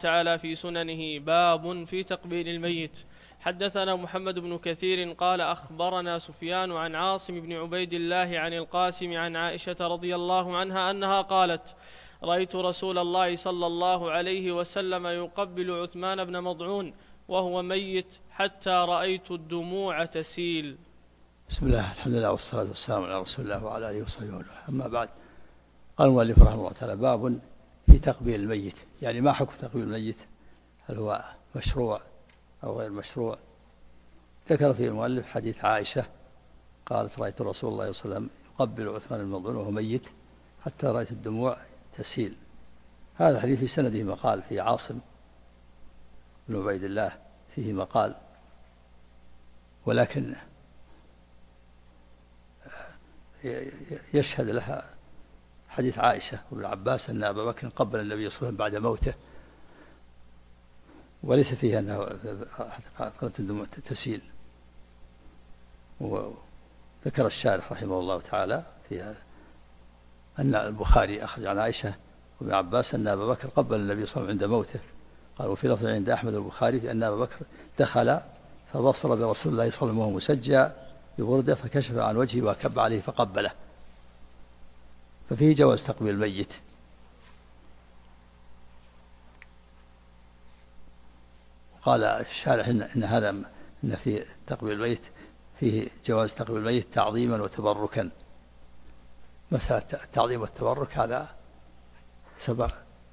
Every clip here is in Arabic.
تعالى في سننه: باب في تقبيل الميت. حدثنا محمد بن كثير قال أخبرنا سفيان عن عاصم بن عبيد الله عن القاسم عن عائشة رضي الله عنها أنها قالت: رأيت رسول الله صلى الله عليه وسلم يقبل عثمان بن مضعون وهو ميت حتى رأيت الدموع تسيل. بسم الله، الحمد لله والصلاة والسلام على رسول الله وعلى آله وصحبه وسلم. أما بعد، قال المؤلف رحمه الله تعالى: باب في تقبيل الميت. يعني ما حكم تقبيل الميت؟ هل هو مشروع أو غير مشروع؟ ذكر فيه المؤلف حديث عائشة قالت: رأيت رسول الله صلى الله عليه وسلم يقبل عثمان بن مضعون وهو ميت حتى رأيت الدموع تسيل. هذا الحديث في سنده مقال، في عاصم بن عبيد الله فيه مقال، ولكن يشهد لها حديث عائشة وابن عباس أن أبا بكر قبل النبي صلى الله عليه وسلم بعد موته، وليس فيه أنه قالت الدموع تسيل. وذكر الشارح رحمه الله تعالى في هذا أن البخاري أخرج عن عائشة وابن عباس أن أبا بكر قبل النبي صلى الله عليه وسلم عند موته. قال: وفي لفظ عند أحمد البخاري في أن أبا بكر دخل فبصر برسول الله صلى الله عليه وسلم وهو مسجى ببردة فكشف عن وجهه وكب عليه فقبله. ففيه جواز تقبيل الميت. قال الشارح إن هذا إن في تقبيل الميت فيه جواز تقبيل الميت تعظيما وتبركا. مسألة التعظيم والتبرك هذا سبق،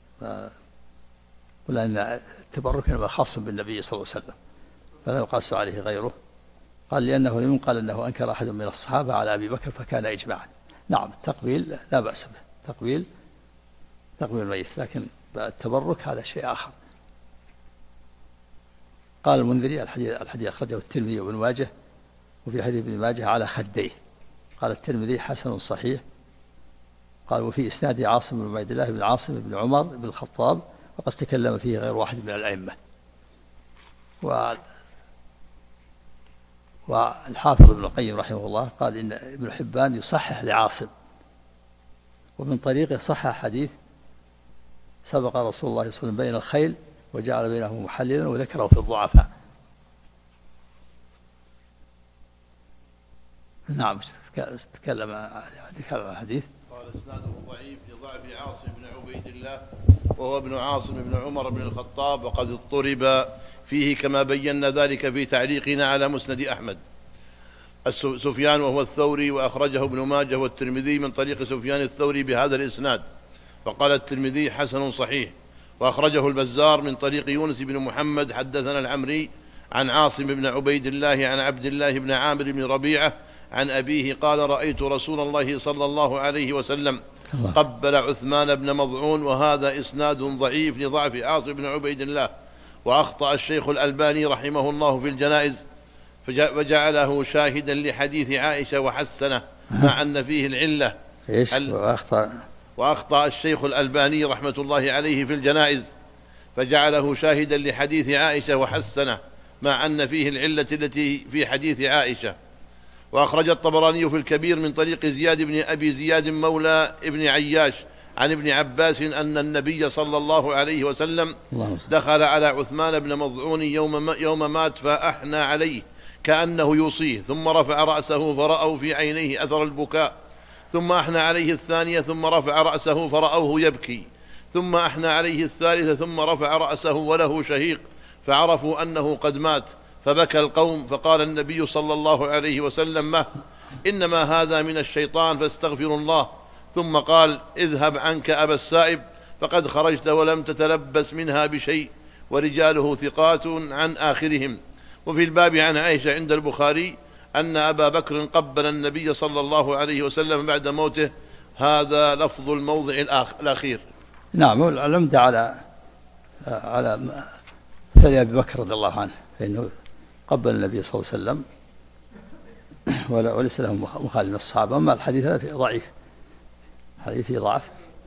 ولأن التبرك خاص بالنبي صلى الله عليه وسلم فلا يقاس عليه غيره. قال: لأنه لم يقال أنه أنكر أحد من الصحابة على أبي بكر فكان إجماعا. نعم، التقبيل لا بأس به، تقبيل الميت، لكن التبرك هذا شيء آخر. قال المنذري: الحديث أخرجه الترمذي وابن ماجه، وفي حديث ابن ماجه على خديه. قال الترمذي: حسن صحيح. قال: وفي إسناده عاصم بن عبيد الله بن عاصم بن عمر بن الخطاب، وقد تكلم فيه غير واحد من الأئمة. والحافظ ابن القيم رحمه الله قال إن ابن حبان يصحح لعاصم، ومن طريقه صحح حديث: سبق رسول الله صلى الله عليه وسلم بين الخيل وجعل بينه محللا، وذكره في الضعفاء. نعم، تكلم عن الحديث. قال: اسناده ضعيف لضعف عاصم بن عبيد الله، وهو ابن عاصم بن عمر بن الخطاب، وقد اضطرب فيه كما بينا ذلك في تعليقنا على مسند أحمد. سفيان وهو الثوري، وأخرجه ابن ماجه والترمذي من طريق سفيان الثوري بهذا الإسناد، فقال الترمذي: حسن صحيح. وأخرجه البزار من طريق يونس بن محمد حدثنا العمري عن عاصم بن عبيد الله عن عبد الله بن عامر بن ربيعة عن أبيه قال: رأيت رسول الله صلى الله عليه وسلم قبل عثمان بن مضعون. وهذا إسناد ضعيف لضعف عاصم بن عبيد الله. وأخطأ الشيخ الألباني رحمه الله في الجنائز وجعله شاهدا لحديث عائشة وحسنه، مع أن فيه العلة. وأخطأ الشيخ الألباني رحمة الله عليه في الجنائز فجعله شاهدا لحديث عائشة وحسنه، مع أن فيه العلة التي في حديث عائشة. وأخرج الطبراني في الكبير من طريق زياد بن أبي زياد مولى ابن عياش عن ابن عباس أن النبي صلى الله عليه وسلم دخل على عثمان بن مضعون يوم مات فأحنى عليه كأنه يوصيه، ثم رفع رأسه فرأوا في عينيه أثر البكاء، ثم أحنى عليه الثانية ثم رفع رأسه فرأوه يبكي، ثم أحنى عليه الثالثة ثم رفع رأسه وله شهيق، فعرفوا أنه قد مات، فبكى القوم. فقال النبي صلى الله عليه وسلم: إنما هذا من الشيطان فاستغفروا الله. ثم قال: اذهب عنك أبا السائب، فقد خرجت ولم تتلبس منها بشيء، ورجاله ثقات عن آخرهم. وفي الباب عن عائشة عند البخاري أن أبا بكر قبل النبي صلى الله عليه وسلم بعد موته. هذا لفظ الموضع الأخير. نعم، العمدة على فعل أبي بكر رضي الله عنه، فإنه قبل النبي صلى الله عليه وسلم وليس له مخالف من الصحابة. أما الحديث هذا ضعيف، حديث فيه ضعف.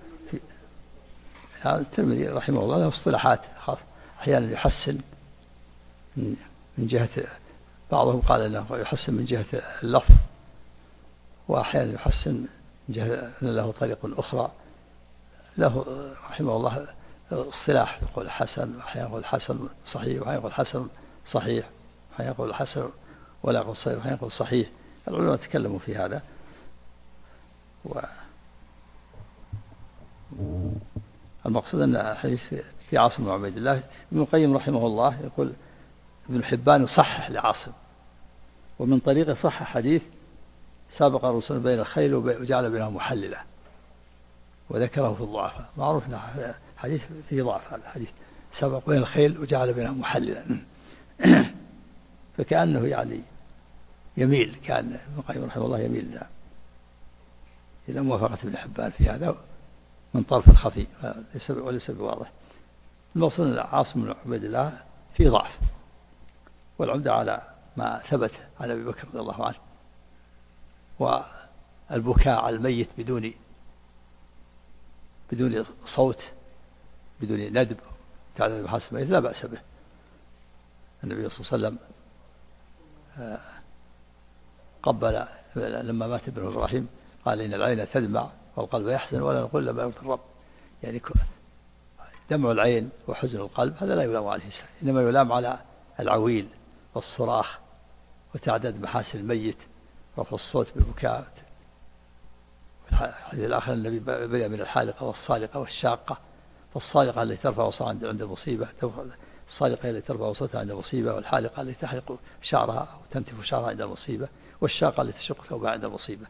الترمذي رحمه الله له اصطلاحات خاصة، أحيانا يحسن من جهة، بعضهم قال أنه يحسن من جهة اللفظ، وأحيانا يحسن من جهة أن له طريق أخرى. له رحمه الله اصطلاح، يقول حسن، وأحيانا يقول حسن صحيح، وأحيانا يقول حسن صحيح، وأحيانا يقول حسن ولا يقول صحيح، وأحيانا يقول صحيح. العلماء تكلموا في هذا. المقصود أن الحديث في عاصم بن عبيد الله. ابن القيم رحمه الله يقول ابن حبان يصحح لعاصم، ومن طريقه صح حديث سابق الرسول بين الخيل وجعل بينهم محللا، وذكره في الضعفاء. معروف أن حديث فيه ضعف، هذا الحديث سابق بين الخيل وجعل بينهم محللا. فكأنه يعني يميل، كان ابن القيم رحمه الله يميل إلى موافقة ابن حبان في هذا من طرف الخفي وليس بواضح. المقصود أن عاصم بن عبيد الله في ضعف، والعمدة على ما ثبت عن أبي بكر رضي الله عنه، والبكاء على الميت بدون صوت، بدون ندب، تعالى بحسب الميت لا بأس به. النبي صلى الله عليه وسلم قبل لما مات ابنه إبراهيم قال إن العين تدمع والقلب يحزن ولا نقول لما يرضي الرب. يعني دمع العين وحزن القلب هذا لا يلام عليه، إنما يلام على العويل والصراخ وتعداد محاسن الميت، رفع الصوت بالبكاء. الحديث الآخر النبي بدأ من الحالقة والصالقة والشاقة. فالصالقة التي ترفع صوتها عند المصيبة، الصالقة التي ترفع صوتها عند المصيبة، والحالقة التي تحلق شعرها أو تنتف شعرها عند المصيبة، والشاقة التي تشق ثوبها عند المصيبة.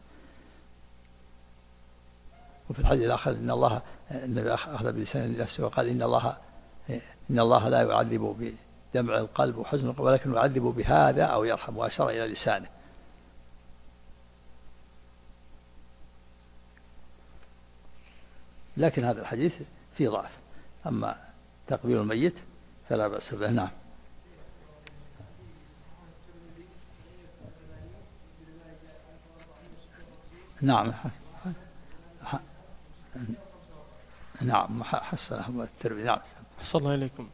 وفي الحديث الآخر إن الله، النبي أخذ بلسان نفسه وقال إن الله لا يعذب بدمع القلب وحزن القلب ولكن يعذب بهذا أو يرحم، وأشار إلى لسانه. لكن هذا الحديث فيه ضعف. أما تقبيل الميت فلا بأس به. نعم. نعم نعم حسنه الترمذي. نعم. أحسن الله إليكم.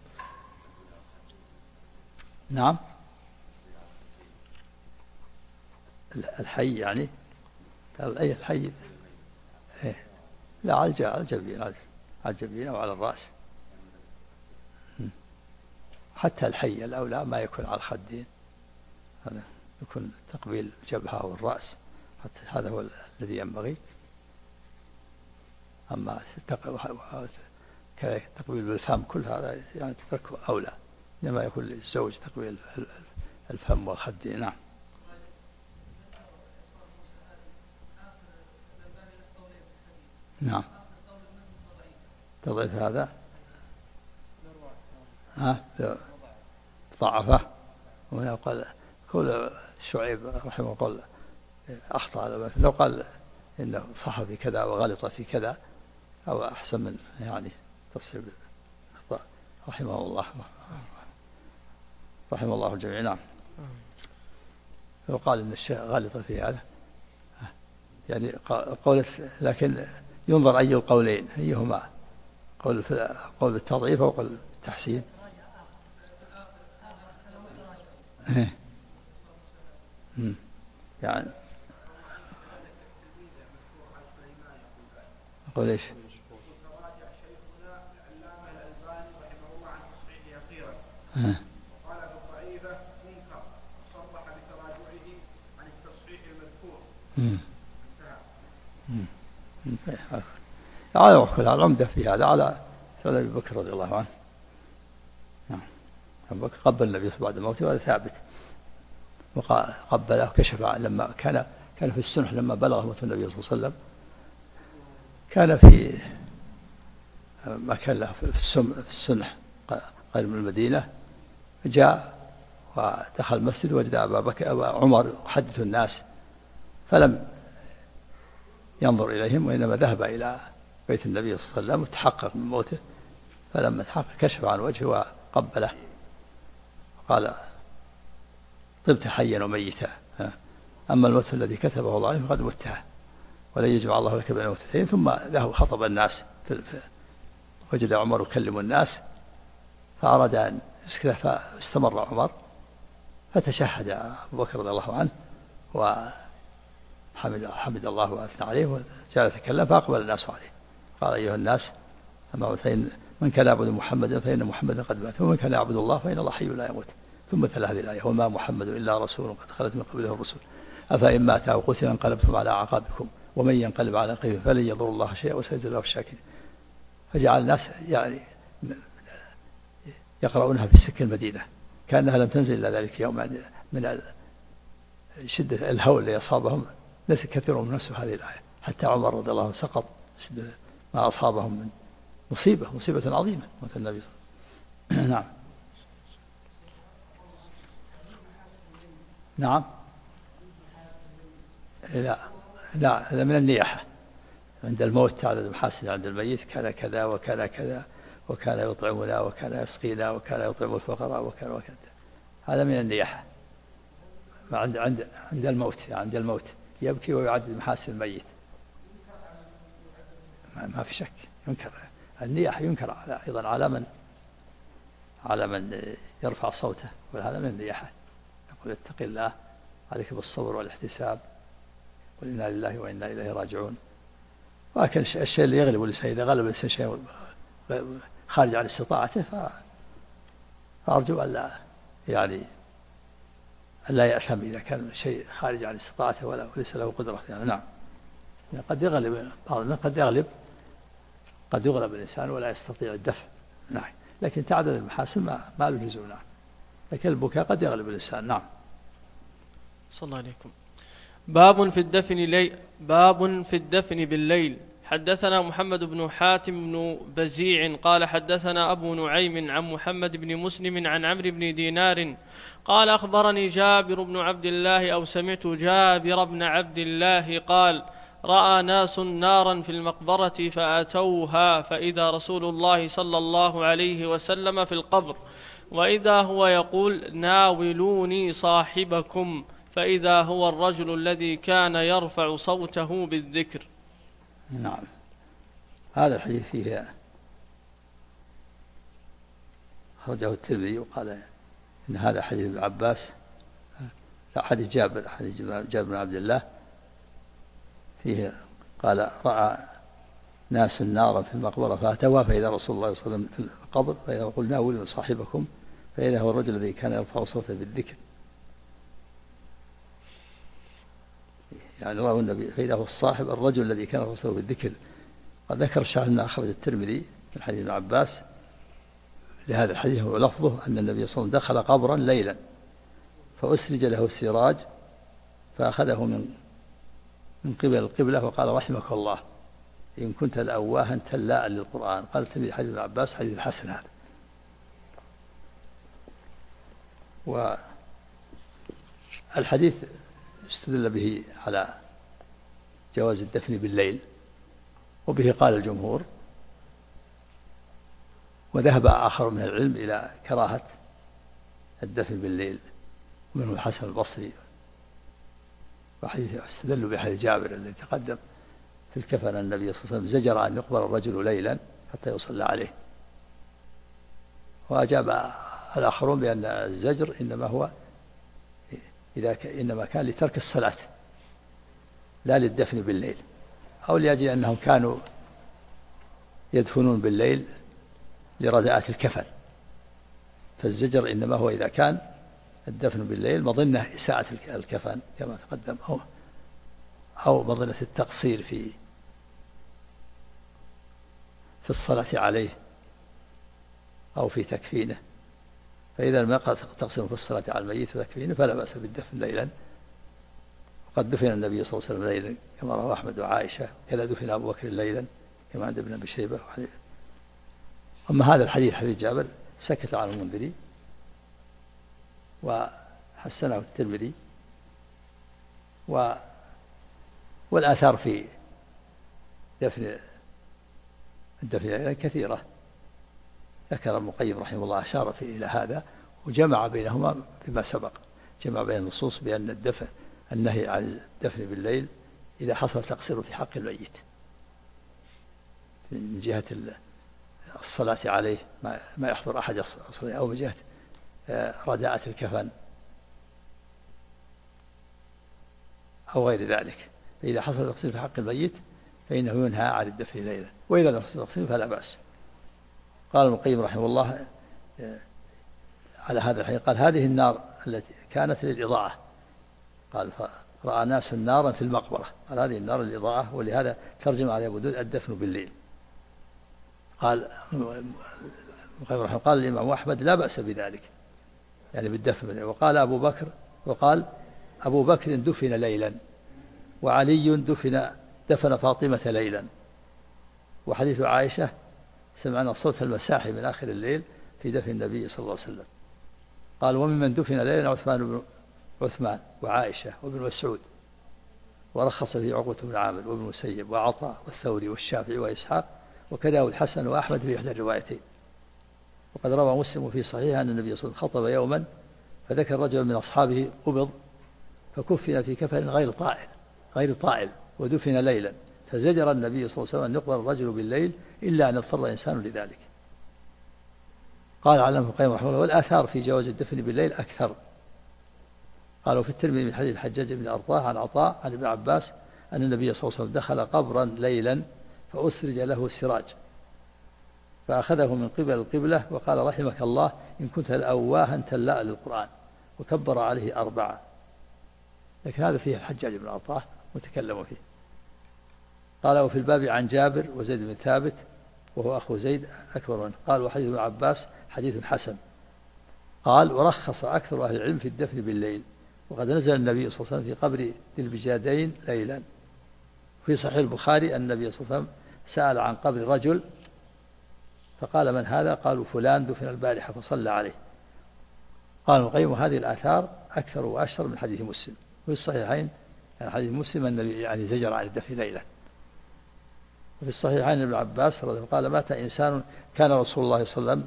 نعم. الحي يعني أي الحي؟ لا، على الجبين، على الجبين أو على الرأس. حتى الحي الأولى ما يكون على الخدين، هذا يكون تقبيل الجبهة والرأس، حتى هذا هو الذي ينبغي. أما تقبيل بالفم كل هذا يعني تتركه أولى، إنما يكون للزوج تقبيل الفم والخدين. نعم. نعم. تضعيف هذا ضعفه. وهنا قال كل شعيب رحمه الله أخطأ، لو قال إنه صح في كذا وغلط في كذا أو أحسن من يعني تصحيح أخطاء، رحمه الله الجميع. نعم. لو قال إن الشيء غلط في هذا يعني قول، لكن ينظر أي القولين أيهما، قول بالتضعيف أو قول بالتحسين. يعني أقول إيش؟ وقال بالضعيفة منكر صرح بتراجعه عن التصحيح المذكور. على العمدة في هذا على فعل أبي بكر رضي الله عنه. نعم. أبو بكر قبل النبي بعد موته، وهذا ثابت، وقبله كشف لما كان في السنح، لما بلغ موت النبي صلى الله عليه وسلم كان في ما كان له في السنح قريب من المدينة، جاء ودخل المسجد وجد أبا عمر يحدث الناس، فلم ينظر إليهم وإنما ذهب إلى بيت النبي صلى الله عليه وسلم وتحقق من موته. فلما تحقق كشف عن وجهه وقبله وقال طبت حيا وميتا، أما الموت الذي كتبه الله عليه فقد مته ولن يجمع الله لك بين موتتين. ثم ذهب خطب الناس وجد عمر يكلم الناس، فأراد أن يسكت، فاستمر عمر فتشهد أبو بكر رضي الله عنه وحمد الله وأثنى عليه وجعل يتكلم، فأقبل الناس عليه قال أيها الناس، أما من كان يعبد محمدا فإن محمدا قد مات ومن كان يعبد الله فإن الله حي لا يموت. ثم تلا هذه الآية: وما محمد إلا رسول قد خلت من قبله الرسل أفإن مات أو قتل انقلبتم على أعقابكم ومن ينقلب على عقبه فلن يضر الله شيئا وسيجزي الله الشاكرين. فجعل الناس يعني يقرؤونها في سك المدينة كأنها لم تنزل إلا ذلك يوم، يعني من شدة الهول اللي أصابهم ناس كثير من نفسه هذه الآية، حتى عمر رضي الله عنه سقط شدة ما أصابهم من مصيبة عظيمة موت النبي. نعم. نعم. لا هذا من النياحة. عند الموت تعدد المحاسن عند الميت: كان كذا وكان كذا وكان يطعمنا وكان يسقينا وكان يطعم الفقراء وكان وكذا. هذا من النياحة عند الموت، يعني عند الموت يبكي ويعدد محاسن الميت. ما في شك ينكر النياحة، ينكر أيضا على من يرفع صوته، وهذا من النياحة. يقول: اتق الله، عليك بالصبر والاحتساب، قل إنا لله وإنا إليه راجعون. ولكن الشيء اللي يغلب الإنسان، إذا غلب الإنسان شيء خارج عن استطاعته فأرجو ألا يأثم إذا كان شيء خارج عن استطاعته وليس له قدرة. يعني نعم، قد يغلب بعض الناس، قد يغلب الإنسان ولا يستطيع الدفع. نعم، لكن تعدد المحاسن ما له لزوم. نعم، لكن البكاء قد يغلب الإنسان. نعم. صلى الله عليكم. باب في الدفن بالليل. حدثنا محمد بن حاتم بن بزيع قال حدثنا أبو نعيم عن محمد بن مسلم عن عمرو بن دينار قال أخبرني جابر بن عبد الله أو سمعت جابر بن عبد الله قال: رأى ناس نارا في المقبرة فأتوها فإذا رسول الله صلى الله عليه وسلم في القبر، وإذا هو يقول: ناولوني صاحبكم، فإذا هو الرجل الذي كان يرفع صوته بالذكر. نعم. هذا الحديث فيه خرجه الترمذي وقال إن هذا حديث ابن عباس، لا، حديث جابر بن عبد الله، فيه قال: رأى ناس نارا في المقبرة فأتوها فإذا رسول الله صلى الله عليه وسلم في القبر، فإذا قل: ناولوا صاحبكم، فإذا هو الرجل الذي كان يرفع صوته بالذكر. يعني رواه النبي: فإذا هو الصاحب الرجل الذي كان يرفع صوته بالذكر. قد ذكر الشاهد أن أخرج الترمذي من حديث ابن عباس لهذا الحديث ولفظه أن النبي صلى الله عليه وسلم دخل قبرا ليلا فأسرج له السراج فأخذه من قبل القبلة وقال: رحمك الله إن كنت لأواها تلاء للقرآن. قال الترمذي: حديث ابن عباس حديث حسن. هذا والحديث استدل به على جواز الدفن بالليل، وبه قال الجمهور، وذهب آخر من العلم إلى كراهة الدفن بالليل، ومنهم الحسن البصري. وحديث استدلوا بحديث جابر الذي تقدم في الكفن: النبي صلى الله عليه وسلم زجر أن يقبر الرجل ليلا حتى يصلى عليه. وأجاب الآخرون بأن الزجر إنما كان لترك الصلاة لا للدفن بالليل، أو لأجل أنهم كانوا يدفنون بالليل لرداءة الكفن، فالزجر إنما هو إذا كان الدفن بالليل مظنة إساءة الكفن كما تقدم، أو مظنة التقصير في الصلاة عليه أو في تكفينه. فإذا ما تقصير في الصلاة على الميت وتكفينه فلا بأس بالدفن ليلا. وقد دفن النبي صلى الله عليه وسلم ليلا كما رواه أحمد وعائشة، كذا دفن أبو بكر ليلا كما عند ابن أبي شيبة. أما هذا الحديث حديث جابر سكت عن المنذري وحسنه الترمذي، والآثار في الدفن كثيرة. ذكر ابن القيم رحمه الله أشار إلى هذا وجمع بينهما بما سبق، جمع بين النصوص بأن النهي عن الدفن بالليل إذا حصل تقصير في حق الميت من جهة الصلاة عليه ما يحضر أحد الصلاة، أو من جهة رداءة الكفن أو غير ذلك. فإذا حصل تقصير في حق الميت فإنه ينهى عن الدفن ليلا، وإذا لم يحصل تقصير فلا بأس. قال ابن القيم رحمه الله على هذا الحديث، قال هذه النار التي كانت للإضاءة، قال رأى ناس نارا في المقبرة، قال هذه النار للإضاءة، ولهذا ترجم على أبو داود الدفن بالليل. قال قال الإمام أحمد لا بأس بذلك، يعني بالدفن بالليل. وقال أبو بكر دفن ليلا، وعلي دفن فاطمة ليلا. وحديث عائشة سمعنا صوت المساحي من آخر الليل في دفن النبي صلى الله عليه وسلم. قال وممن دفن ليلا عثمان وعائشة وابن مسعود، ورخص فيه عقبة بن عامر وابن مسيب وعطاء والثوري والشافعي وإسحاق، وكذا الحسن وأحمد في إحدى الروايتين. وقد روى مسلم في صحيحه أن النبي صلى الله عليه وسلم خطب يوما فذكر رجل من أصحابه قبض فكفن في كفن غير طائل ودفن ليلا، فزجر النبي صلى الله عليه وسلم أن يقبر الرجل بالليل إلا أن يضطر إنسان لذلك. قال علامة ابن القيم رحمه الله والآثار في جواز الدفن بالليل أكثر. قالوا في الترمذي من حديث الحجاج بن أرطاه عن عطاء عن ابن عباس أن النبي صلى الله عليه وسلم دخل قبرا ليلا فأسرج له سراج فأخذه من قبل القبلة وقال رحمك الله إن كنت لأواها تلاء للقرآن، وكبر عليه 4. لكن هذا فيه الحجاج بن أرطاه متكلم فيه. قال وفي الباب عن جابر وزيد بن ثابت وهو أخو زيد أكبر منه. قال وحديث ابن عباس حديث حسن. قال ورخص أكثر أهل العلم في الدفن بالليل، وقد نزل النبي صلى الله عليه وسلم في قبر ذي البجادين ليلا. في صحيح البخاري أن النبي صلى الله عليه وسلم سأل عن قبر رجل فقال من هذا؟ قالوا فلان دفن البارحة فصلى عليه. قال ابن القيم هذه الآثار أكثر وأشهر من حديث مسلم. وفي الصحيحين يعني حديث مسلم النبي يعني زجر عن الدفن ليلا. وفي الصحيحين ابن عباس رضي الله عنه قال مات إنسان كان رسول الله صلى الله عليه وسلم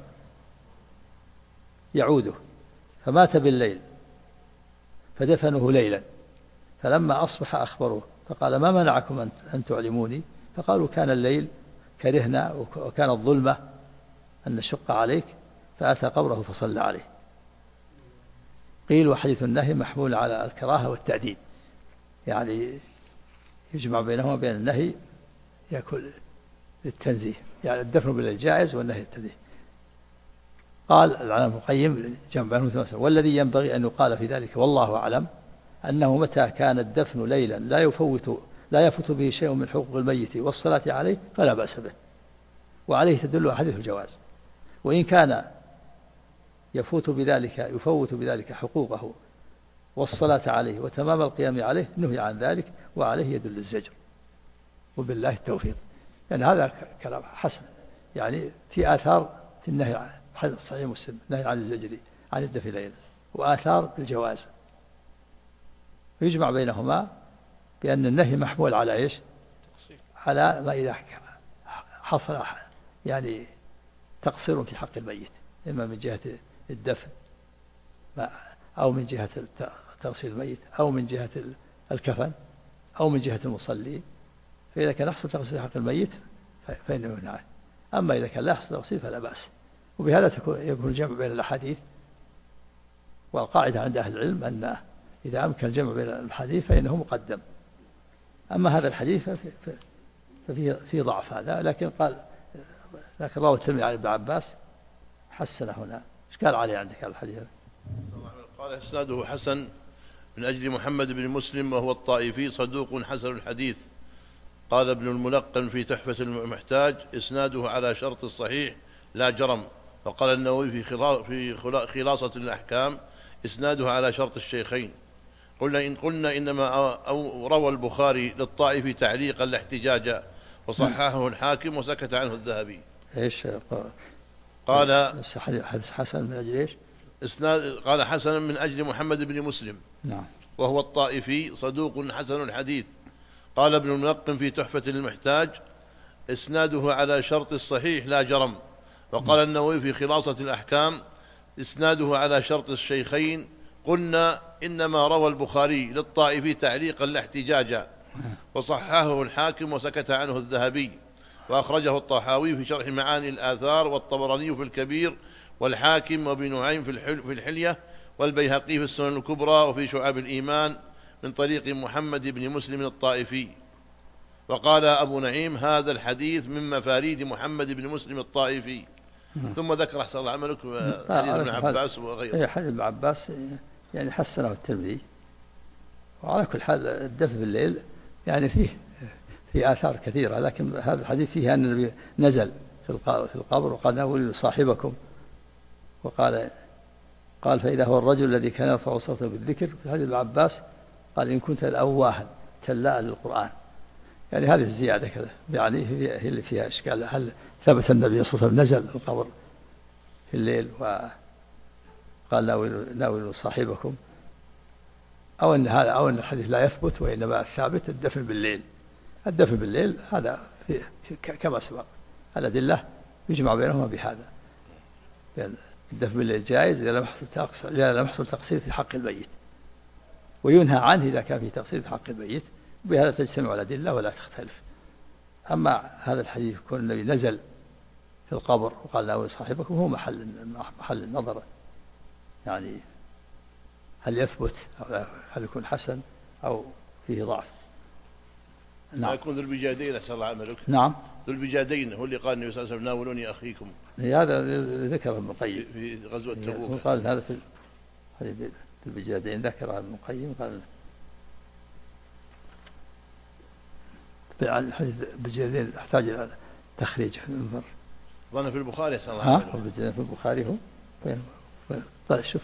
يعوده فمات بالليل فدفنه ليلا، فلما أصبح أخبروه فقال ما منعكم أن تعلموني؟ فقالوا كان الليل كرهنا وكان الظلمة أن نشق عليك، فأتى قبره فصلى عليه. قيل وحديث النهي محمول على الكراهة والتأديب، يعني يجمع بينهما بين النهي يكون للتنزيه، يعني الدفن بالليل جائز والنهي للتنزيه. قال العلامة ابن القيم جمع بينهما والذي ينبغي أن يقال في ذلك والله أعلم أنه متى كان الدفن ليلا لا يفوت به شيء من حقوق الميت والصلاة عليه فلا بأس به، وعليه تدل أحاديث الجواز. وإن كان يفوت بذلك حقوقه والصلاة عليه وتمام القيام عليه نهي عن ذلك، وعليه يدل الزجر، وبالله التوفيق. يعني هذا كلام حسن، يعني في آثار في النهي عن حديث صحيح مسلم نهي عن الزجر عن الدفن ليلا، وآثار بالجواز، ويجمع بينهما بأن النهي محمول على إيش؟ على ما إذا حصل يعني تقصير في حق الميت، إما من جهة الدفن أو من جهة تغسيل الميت أو من جهة الكفن أو من جهة المصلي. فإذا كان يحصل تغسيل في حق الميت فإنه ينهى عنه، أما إذا كان لا يحصل تغسيل فلا بأس. وبهذا يكون الجمع بين الأحاديث. والقاعدة عند أهل العلم أن إذا أمكن الجمع بين الحديث فإنه مقدم. أما هذا الحديث ففيه ضعف هذا، لكن رواه الترمذي عن ابن عباس حسن هنا. ايش قال عليه عندك هذا الحديث؟ قال إسناده حسن من أجل محمد بن مسلم وهو الطائفي صدوق حسن الحديث. قال ابن الملقن في تحفة المحتاج إسناده على شرط الصحيح لا جرم. وقال النووي في خلاصة الأحكام إسناده على شرط الشيخين. قلنا إنما روى البخاري للطائفي تعليقا لا احتجاجا، وصححه الحاكم وسكت عنه الذهبي. ايش قال حديث حسن من أجل ايش؟ قال حسن من أجل محمد بن مسلم نعم وهو الطائفي صدوق حسن الحديث. قال ابن الملقن في تحفة المحتاج إسناده على شرط الصحيح لا جرم. وقال النووي في خلاصة الأحكام إسناده على شرط الشيخين. قلنا إنما روى البخاري للطائفي تعليقا لا احتجاجا، وصححه الحاكم وسكت عنه الذهبي. وأخرجه الطحاوي في شرح معاني الآثار، والطبراني في الكبير، والحاكم وابن نعيم في الحلية، والبيهقي في السنن الكبرى وفي شعاب الإيمان من طريق محمد بن مسلم الطائفي. وقال أبو نعيم هذا الحديث من مفاريد محمد بن مسلم الطائفي، ثم ذكر أحسن الله عملك حديث ابن عباس وغيره. حديث ابن عباس يعني حسنه الترمذي. وعلى كل حال الدفن بالليل يعني فيه آثار كثيرة، لكن هذا الحديث فيه أن النبي نزل في القبر وقال ناولوا صاحبكم، وقال فإذا هو الرجل الذي كان يرفع صوته بالذكر. في حديث ابن عباس قال إن كنت لأواها تلاء للقرآن. يعني هذه الزيادة كذا يعني هي اللي فيها إشكال. هل ثبت النبي صلى الله عليه وسلم نزل القبر في الليل وقال ناولوا صاحبكم، أو أن الحديث لا يثبت وإنما الثابت الدفن بالليل. الدفن بالليل هذا كما سبق الأدلة يجمع بينهما بهذا، الدفن بالليل جائز إذا لم يحصل تقصير في حق الميت، وينهى عنه إذا كان في تقصير في حق الميت. بهذا تجتمع الأدلة ولا تختلف. أما هذا الحديث يكون النبي نزل في القبر وقال ناولوا صاحبكم هو محل النظر، يعني هل يثبت أو هل يكون حسن أو فيه ضعف. نعم. يكون ذو البجادين أسأل الله عملك. نعم. ذو البجادين هو اللي قال النبي صلى الله عليه وسلم ناولوني أخيكم. هذا ذكر ابن القيم في غزوة تبوك. قال هذا في حديث البجادين ذكر ابن القيم. قال في حديث البجادين يحتاج إلى تخريج في المنظر. ظن في البخاري أسأل الله عملك. البجادين في البخاري هو طيب شوف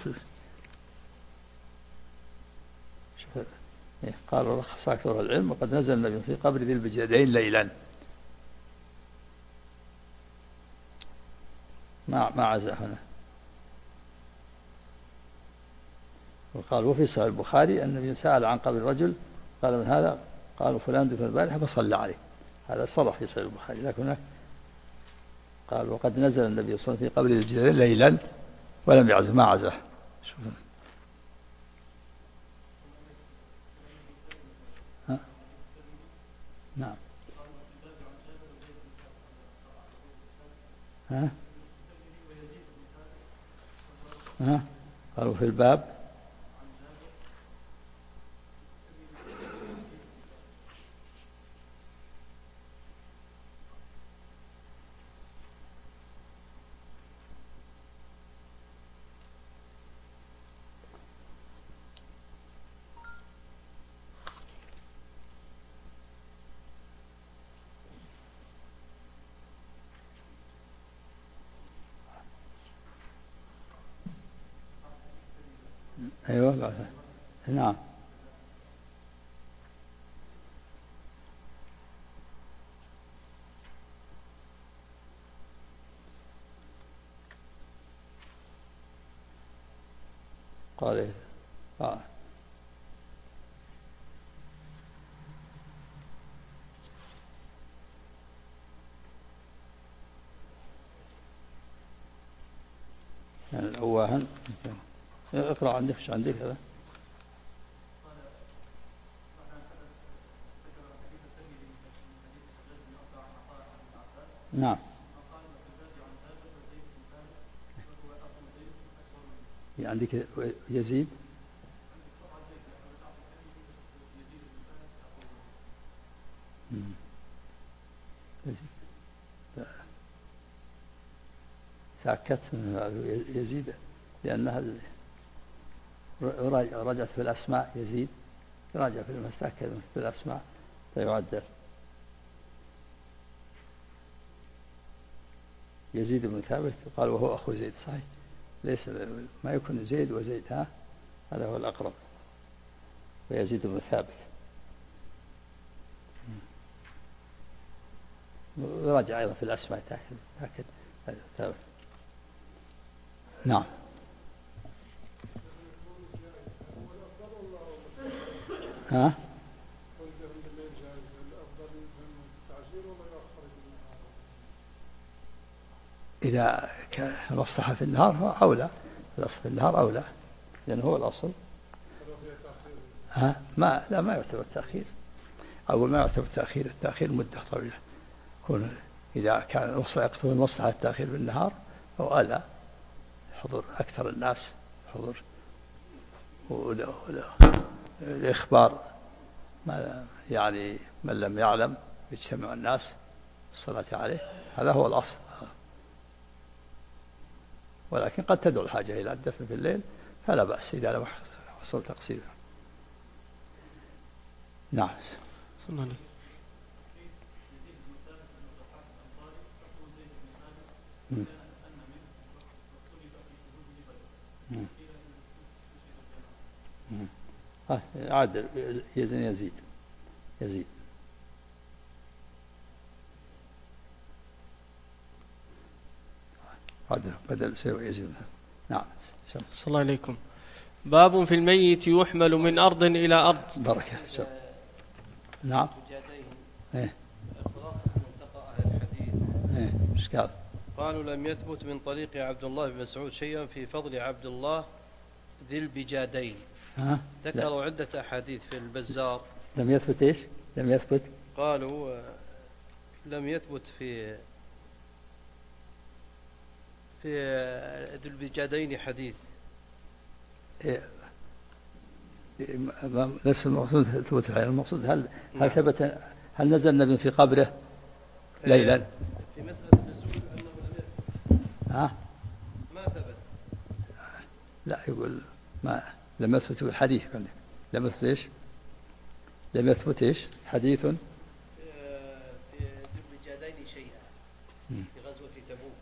قال رخص أكثر العلم وقد نزل النبي في قبر ذي البجادين ليلا. ما عزا هنا. وقال وفي صحيح البخاري النبي سأل عن قبر الرجل قال من هذا؟ قالوا فلان دفن البارحة فصلى عليه. هذا صرح في صحيح البخاري. لكن هناك قال وقد نزل النبي صلى الله عليه وسلم في قبر ذي البجادين ليلا ولم يعزه. ما عزاه. نعم. قالوا في الباب أيوة. نعم. قال إيه؟ يعني الأواهن. اقرأ عندك ايش عندك هذا؟ نعم. عندك يزيد. ساكت من يزيد لأنها رجعت في الأسماء يزيد، راجع في المستأكد في الأسماء فيعدل. يزيد بن ثابت قال وهو أخو زيد. صحيح ليس ما يكون زيد وزيد. هذا هو الأقرب. ويزيد بن ثابت راجع أيضا في الأسماء تأكد ثابت. نعم. إذا كان المصلحة في النهار هو أولى. الأصل في النهار أولى لأنه هو الأصل. ما يعتبر التأخير. أول ما يعتبر التأخير مدة طويلة. إذا كان يقتضي المصلحة التأخير بالنهار أو أولى حضور أكثر الناس، حضور الإخبار يعني من لم يعلم يجتمع الناس الصلاة عليه. هذا هو الأصل. ولكن قد تدعو الحاجة إلى الدفن في الليل فلا بأس إذا لم يحصل تقصير. نعم. عادل يزيد عادل بدل سوى يزيد. نعم. صلى الله عليكم. باب في الميت يحمل من أرض إلى أرض. بركة. نعم. خلاصة منتقى أهل الحديث. إيش قال؟ قالوا لم يثبت من طريق عبد الله بن مسعود شيئا في فضل عبد الله ذي البجادين. ذكروا عدة أحاديث في البزار. لم يثبت إيش؟ لم يثبت. قالوا لم يثبت في ذي البجادين حديث. ليس المقصود ثبوت الحديث، المقصود هل ثبت، هل نزل النبي في قبره ليلا؟ في مسألة النزول أنه ما ثبت. لا يقول ما لم يثبت الحديث. لم يثبت ايش؟ لم يثبت ايش؟ حديث في ذي البجادين شيئا في غزوة تبوك.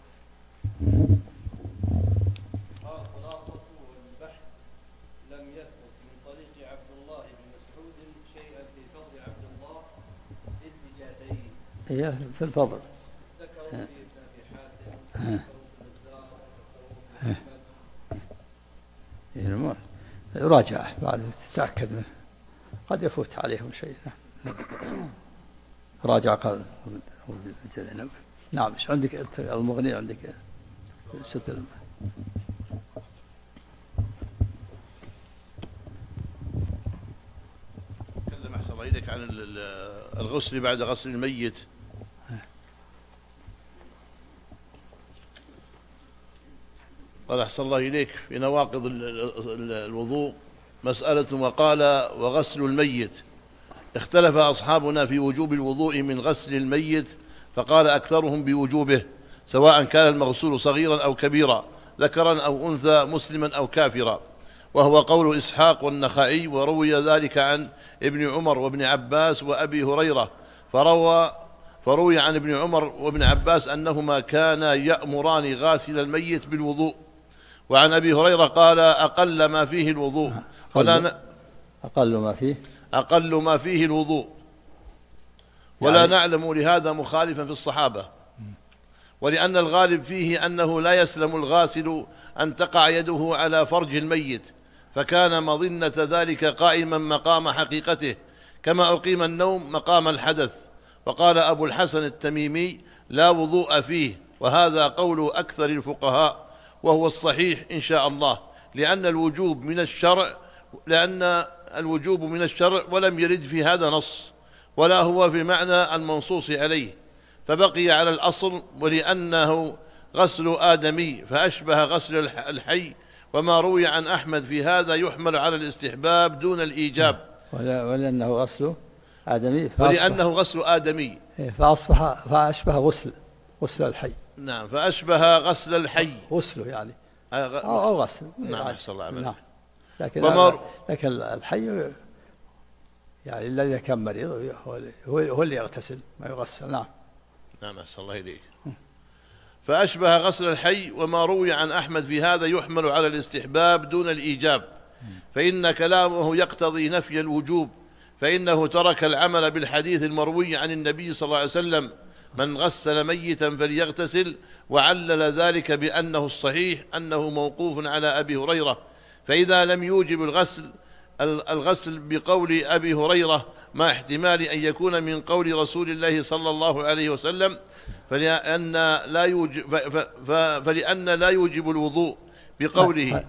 قال خلاصة البحث لم يثبت من طريق عبد الله بن مسعود شيئا في فضل عبد الله ذي البجادين. هي في الفضل. ذكروا في أبي حاتم، ذكروا في البزار، ذكروا في أحمد. يراجع بعد تتأكد منه، قد يفوت عليهم شيء. راجع قال. نعم. ايش عندك المغني؟ عندك ستر. تكلم أحسن الله إليك عن الغسل بعد غسل الميت. قال أحسن الله إليك في نواقض الوضوء مسألة وقال وغسل الميت. اختلف أصحابنا في وجوب الوضوء من غسل الميت، فقال أكثرهم بوجوبه سواء كان المغسول صغيرا أو كبيرا، ذكرا أو أنثى، مسلما أو كافرا، وهو قول إسحاق والنخعي، وروي ذلك عن ابن عمر وابن عباس وأبي هريرة. فروي عن ابن عمر وابن عباس أنهما كانا يأمران غاسل الميت بالوضوء، وعن أبي هريرة قال أقل ما فيه الوضوء أقل ما فيه الوضوء ولا نعلم لهذا مخالفا في الصحابة، ولأن الغالب فيه أنه لا يسلم الغاسل أن تقع يده على فرج الميت، فكان مظنة ذلك قائما مقام حقيقته، كما أقيم النوم مقام الحدث. وقال أبو الحسن التميمي لا وضوء فيه، وهذا قول أكثر الفقهاء، وهو الصحيح إن شاء الله، لأن الوجوب من الشرع ولم يرد في هذا نص، ولا هو في معنى المنصوص عليه، فبقي على الأصل، ولأنه غسل آدمي فأشبه غسل الحي، وما روي عن أحمد في هذا يحمل على الاستحباب دون الإيجاب، ولأنه غسل آدمي فأشبه غسل الحي. نعم، فأشبه غسل الحي، غسله يعني أو غسل. نعم صلى الله عليه وسلم. لكن الحي يعني الذي كان مريض هو اللي يغتسل ما يغسل. نعم صلى الله إليك. فأشبه غسل الحي، وما روي عن أحمد في هذا يحمل على الاستحباب دون الإيجاب، فإن كلامه يقتضي نفي الوجوب، فإنه ترك العمل بالحديث المروي عن النبي صلى الله عليه وسلم من غسل ميتا فليغتسل، وعلل ذلك بأنه الصحيح أنه موقوف على أبي هريرة، فإذا لم يوجب الغسل بقول أبي هريرة مع احتمال أن يكون من قول رسول الله صلى الله عليه وسلم، فلأن لا يوجب الوضوء بقوله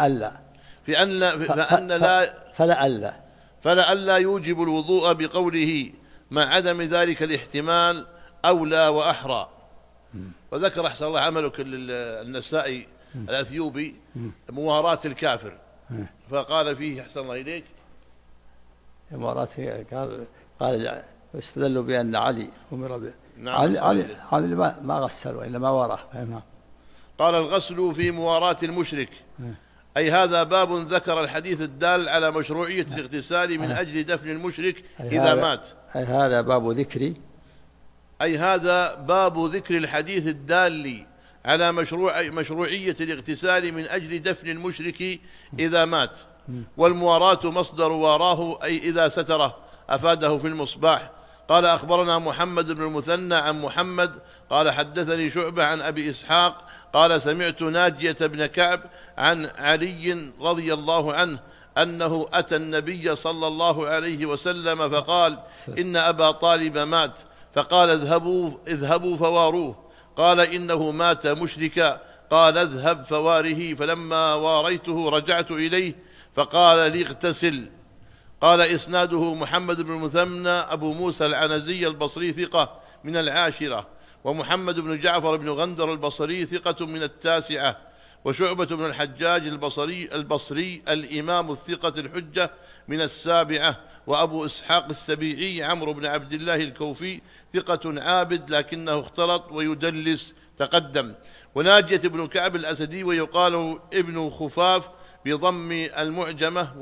فلألا يوجب الوضوء بقوله مع عدم ذلك الاحتمال أولى وأحرى. وذكر أحسن الله عملك النسائي الأثيوبي مواراة الكافر، فقال فيه أحسن الله إليك مواراة، قال استدلوا بأن علي أمر به. نعم علي ما غسل وإنما وراه. قال الغسل في مواراة المشرك، أي هذا باب ذكر الحديث الدال على مشروعية الاغتسال من أجل دفن المشرك إذا مات. أي هذا باب ذكر، أي هذا باب ذكر الحديث الدال على مشروعية الاغتسال من أجل دفن المشرك إذا مات. والمواراة مصدر واراه، أي إذا ستره، أفاده في المصباح. قال أخبرنا محمد بن المثنى عن محمد قال حدثني شعبة عن أبي إسحاق قال سمعت ناجية بن كعب عن علي رضي الله عنه أنه أتى النبي صلى الله عليه وسلم فقال إن أبا طالب مات، فقال اذهبوا فواروه. قال إنه مات مشركا. قال اذهب فواره. فلما واريته رجعت إليه فقال لي اغتسل. قال إسناده محمد بن المثنى أبو موسى العنزي البصري ثقة من العاشرة، ومحمد بن جعفر بن غندر البصري ثقة من التاسعة، وشعبة بن الحجاج البصري الإمام الثقة الحجة من السابعة، وأبو إسحاق السبيعي عمرو بن عبد الله الكوفي ثقة عابد لكنه اختلط ويدلس تقدم. وناجية بن كعب الأسدي ويقال ابن خفاف بضم المعجمة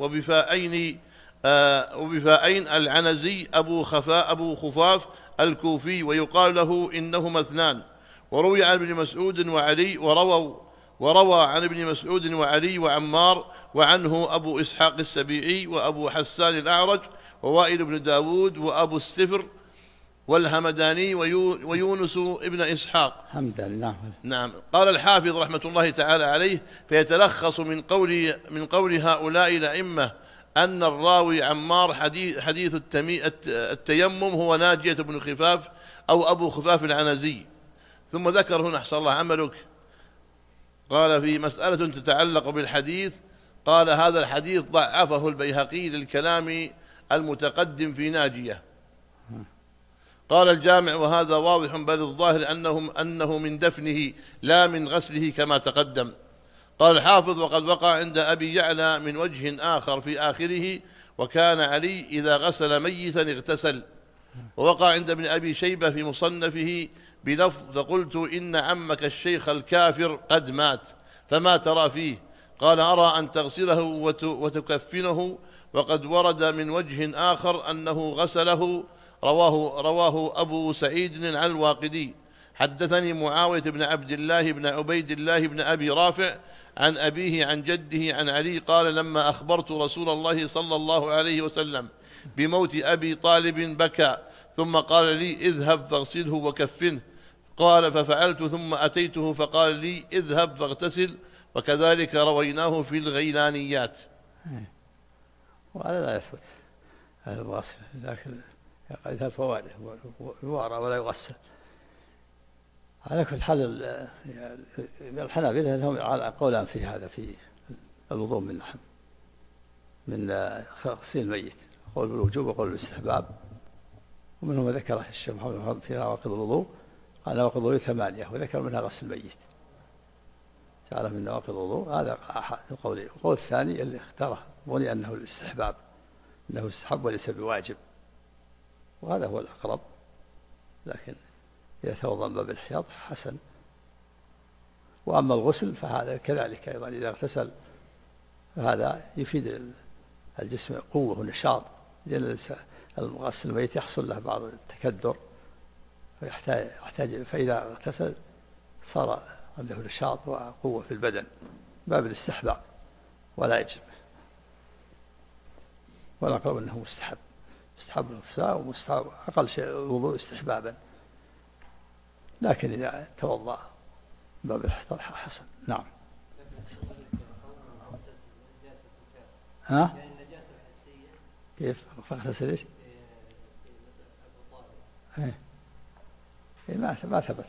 وبفاءين العنزي أبو خفاف الكوفي، ويقال له إنهما اثنان. وروي عن ابن مسعود وعلي وروى عن ابن مسعود وعلي وعمار، وعنه أبو إسحاق السبيعي وأبو حسان الأعرج ووائل بن داود وأبو السفر والهمداني ويونس ابن إسحاق. نعم. قال الحافظ رحمة الله تعالى عليه: فيتلخص من قول هؤلاء الأئمة أن الراوي عمار حديث التيمم هو ناجية بن خفاف أو أبو خفاف العنزي. ثم ذكر هنا أحسن الله عملك، قال في مسألة تتعلق بالحديث، قال هذا الحديث ضعفه البيهقي للكلام المتقدم في ناجية. قال الجامع: وهذا واضح، بل الظاهر أنه من دفنه لا من غسله كما تقدم. قال الحافظ: وقد وقع عند أبي يعلى من وجه آخر في آخره: وكان علي إذا غسل ميتا اغتسل. ووقع عند ابن أبي شيبة في مصنفه بلفظ: فقلت إن عمك الشيخ الكافر قد مات فما ترى فيه؟ قال: أرى أن تغسله وتكفنه. وقد ورد من وجه آخر أنه غسله، رواه أبو سعيد عن الواقدي. حدثني معاوية بن عبد الله بن عبيد الله بن أبي رافع عن أبيه عن جده عن علي قال: لما أخبرت رسول الله صلى الله عليه وسلم بموت أبي طالب بكى، ثم قال لي: اذهب فاغسله وكفنه. قال: ففعلت، ثم أتيته فقال لي: اذهب فاغتسل. وكذلك رويناه في الغيلانيات. وهذا لا يثبت، هذا الغسل، لكن يذهب فواره يوارى ولا يغسل. على كل حال الحنابلة لهم قولان في هذا، في الوضوء من غسيل الميت، قول بالوجوب وقول بالاستحباب. ومنهم ما ذكره الشيخ محمد في نواقض الوضوء، قال نواقض الوضوء 8 وذكر منها غسل الميت، جعل من نواقض الوضوء. هذا القول. القول الثاني اللي اختاره ولي أنه الاستحباب، أنه استحب وليس بواجب، وهذا هو الأقرب. لكن إذا توضأ من باب الاحتياط حسن. وأما الغسل فهذا كذلك أيضا، إذا اغتسل فهذا يفيد الجسم قوة ونشاط، لأن الغسل الميت يحصل له بعض التكدر فيحتاج، فإذا اغتسل صار عنده نشاط وقوة في البدن، باب الاستحباب ولا يجب، ولا أقرب أنه مستحب الاغتسال، ومستحب أقل شيء الوضوء استحبابا. لكن إذا توضأ باب الاحتياط حسن. نعم. ها؟ كيف فاغتسل ايش؟ ما ثبت.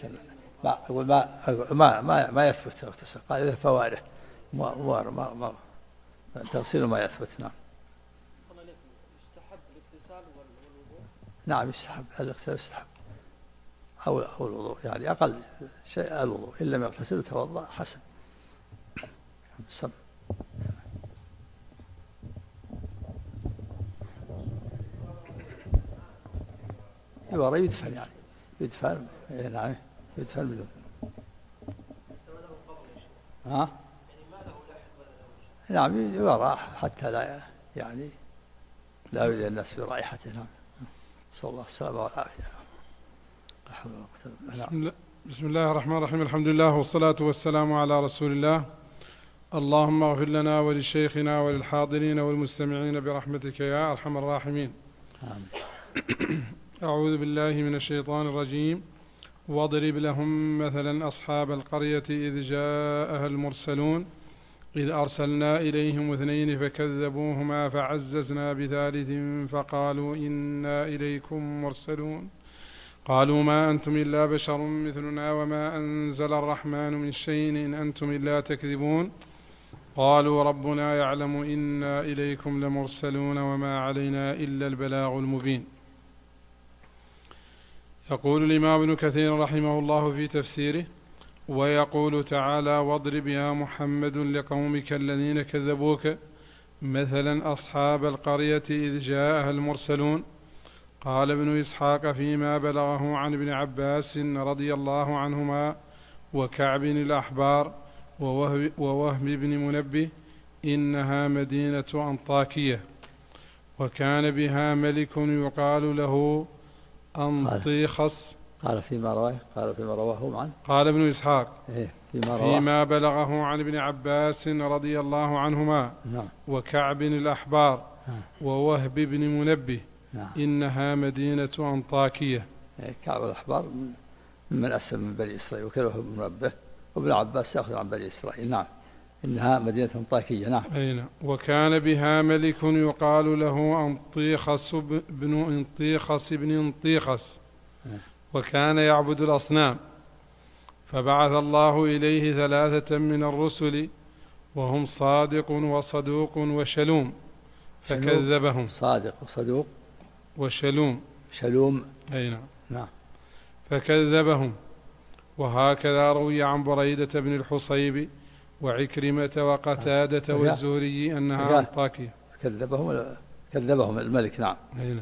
ما يثبت اغتسل. قال إذا فواره ما تغسيله ما يثبت. نعم. يستحب الاغتسال والوضوء؟ نعم يستحب الاغتسال، يستحب أو الوضوء، يعني أقل شيء الوضوء، إن لم يغتسل وتوضأ حسن. يورى يدفن، يعني يدفن. نعم يدفن بدون. ها؟ نعم يرى حتى لا يعني لا يؤذي الناس برائحته. نعم. نسأل الله السلامة والعافية. بسم الله الرحمن الرحيم. الحمد لله والصلاة والسلام على رسول الله. اللهم اغفر لنا ولشيخنا وللحاضرين والمستمعين برحمتك يا أرحم الراحمين. أعوذ بالله من الشيطان الرجيم. واضرب لهم مثلا أصحاب القرية إذ جاءها المرسلون إذ أرسلنا إليهم 2 فكذبوهما فعززنا بثالث فقالوا إنا إليكم مرسلون قالوا ما أنتم إلا بشر مثلنا وما أنزل الرحمن من شيء إن أنتم إلا تكذبون قالوا ربنا يعلم إنا إليكم لمرسلون وما علينا إلا البلاغ المبين. يقول الإمام ابن كثير رحمه الله في تفسيره: ويقول تعالى: واضرب يا محمد لقومك الذين كذبوك مثلا أصحاب القرية إذ جاءها المرسلون. قال ابن إسحاق فيما بلغه عن ابن عباس رضي الله عنهما وكعب الأحبار ووهب بن منبه إنها مدينة أنطاكية وكان بها ملك يقال له أنطيخس. قال فيما رواه عنه. قال ابن إسحاق فيما بلغه عن ابن عباس رضي الله عنهما وكعب الأحبار ووهب بن منبه إنها مدينة أنطاكية. كعب الأحبار من أسلم من بني إسرائيل وكذا وهب بن منبه وابن عباس يأخذ عن بني إسرائيل. نعم. إنها مدينة أنطاكية. نعم. أين وكان بها ملك يقال له أنطيخس بن أنطيخس وكان يعبد الأصنام فبعث الله إليه 3 من الرسل وهم صادق وصدوق وشلوم فكذبهم. صادق وصدوق وشلوم. أي نعم. فكذبهم. وهكذا روي عن بريدة بن الحصيب وعكرمة وقتادة والزهري أنها أنطاكية. كذبهم الملك. نعم.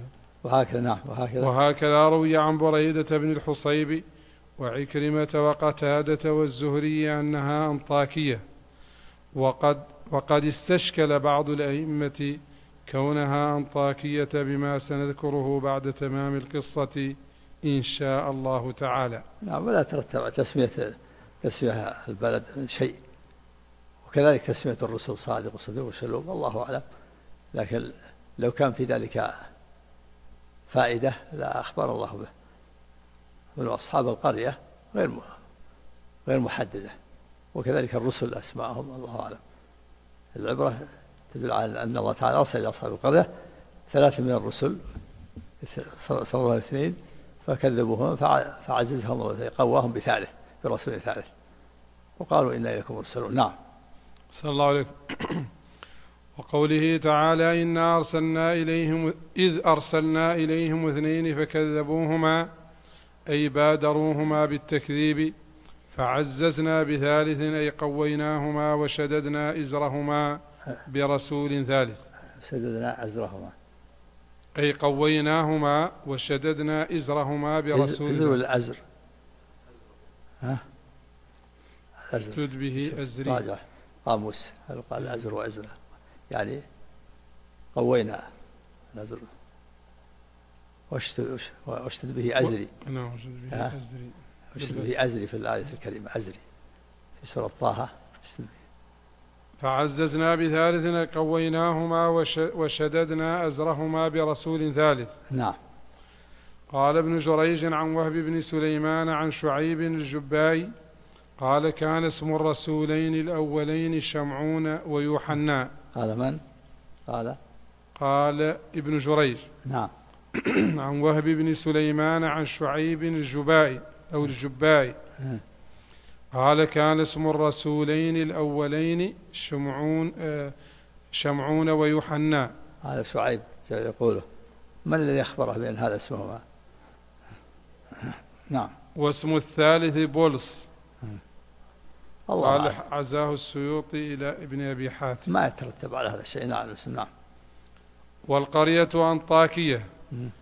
وهكذا روي عن بريدة بن الحصيب وعكرمة وقتادة والزهري أنها أنطاكية. وقد استشكل بعض الأئمة كونها أنطاكية بما سنذكره بعد تمام القصة إن شاء الله تعالى. نعم. ولا ترتب على تسمية البلد شيء، وكذلك تسمية الرسل صادق وصدوق وشلوم الله أعلم، لكن لو كان في ذلك فائدة لا أخبر الله به. وأصحاب القرية غير محددة، وكذلك الرسل أسماءهم الله أعلم. العبرة تدل على أن الله تعالى أرسل إلى أصحاب القرية 3 من الرسل صلى الله عليه 2 فكذبوهم فعززهم الله قواهم بثالث برسول ثالث وقالوا إنا إليكم مرسلون. نعم. صلى الله عليه. وقوله تعالى إذ أرسلنا إليهم 2 فكذبوهما أي بادروهما بالتكذيب فعززنا بثالث أي قويناهما وشددنا إزرهما برسول ثالث. شددنا أزرهما أي قويناهما وشددنا إزرهما برسول ثالث. الأزر أشدد به أزري. راجع قاموس هل قال أزر وأزر يعني قوينا الأزر واشتد به أزري. نعم. اشتد به أزري في الآية الكريمة أزري في سورة طه. فعززنا بثالث قويناهما وشددنا أزرهما برسول ثالث. نعم. قال ابن جريج عن وهب بن سليمان عن شعيب الجبائي قال كان اسم الرسولين الأولين شمعون ويوحنا. قال من؟ قال ابن جريج. نعم. عن وهب بن سليمان عن شعيب الجبائي أو الجبائي قال كان اسم الرسولين الأولين شمعون ويوحنا. هذا شعيب يقوله من الذي أخبره بأن هذا اسمهما؟ نعم. واسم الثالث بولس. قال الله عزاه السيوطي إلى ابن أبي حاتم. ما يترتب على هذا الشيء. نعم. نعم. والقرية أنطاكية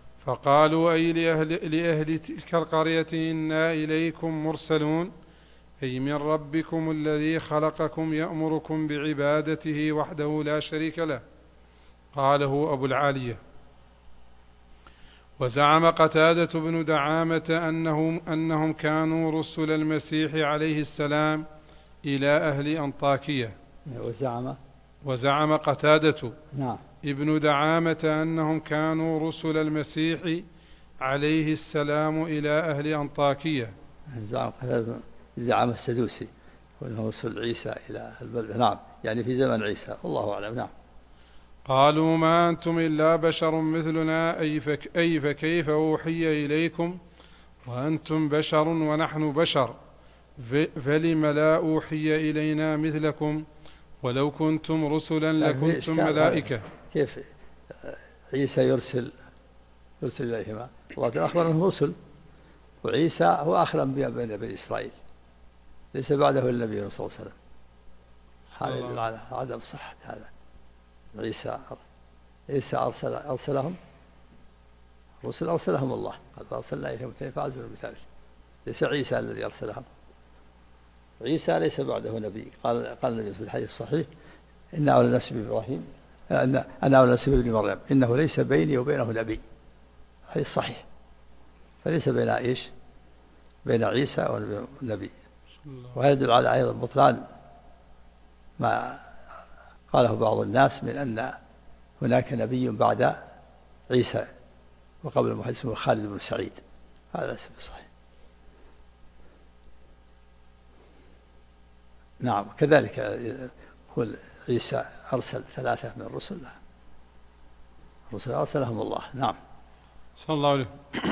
فقالوا أي لأهل تلك القرية إنا إليكم مرسلون أي من ربكم الذي خلقكم يأمركم بعبادته وحده لا شريك له. قاله أبو العالية. وزعم قتادة بن دعامة أنهم كانوا رسل المسيح عليه السلام إلى أهل أنطاكية. وزعم قتادة ابن دعامة أنهم كانوا رسل المسيح عليه السلام إلى أهل أنطاكية. زعم قتادة دعامة السدوسي وأنه رسل عيسى إلى البلد. نعم، يعني في زمن عيسى، والله أعلم. نعم. قالوا ما أنتم إلا بشر مثلنا أي فكيف أوحي إليكم وأنتم بشر ونحن بشر فلم لا أوحي إلينا مثلكم ولو كنتم رسلا لكنتم ملائكة. كيف عيسى يرسل إليهما؟ الله تعالى أخبر أنه رسل، وعيسى هو آخر الأنبياء بين بني إسرائيل، ليس بعده النبي صلى الله عليه وسلم. هذا يدل على عدم صحة هذا. عيسى أرسلهم رسل، أرسلهم الله، قال فأرسلنا إليهم اثنين فعزلوا بثالث. ليس عيسى الذي أرسلهم، عيسى ليس بعده نبي. قال النبي في الحديث الصحيح: إن أولى الناس بإبراهيم، أنا أولى الناس بابن مريم، إنه ليس بيني وبينه نبي. حديث صحيح. فليس بين عيسى والنبي. وهذا يدل على أيضا بطلان ما قاله بعض الناس من أن هناك نبي بعد عيسى وقبل محمد اسمه خالد بن سعيد. هذا ليس بصحيح. نعم. كذلك يقول عيسى أرسل 3 من رسله، رسل أرسلهم الله. نعم. صلى الله عليه.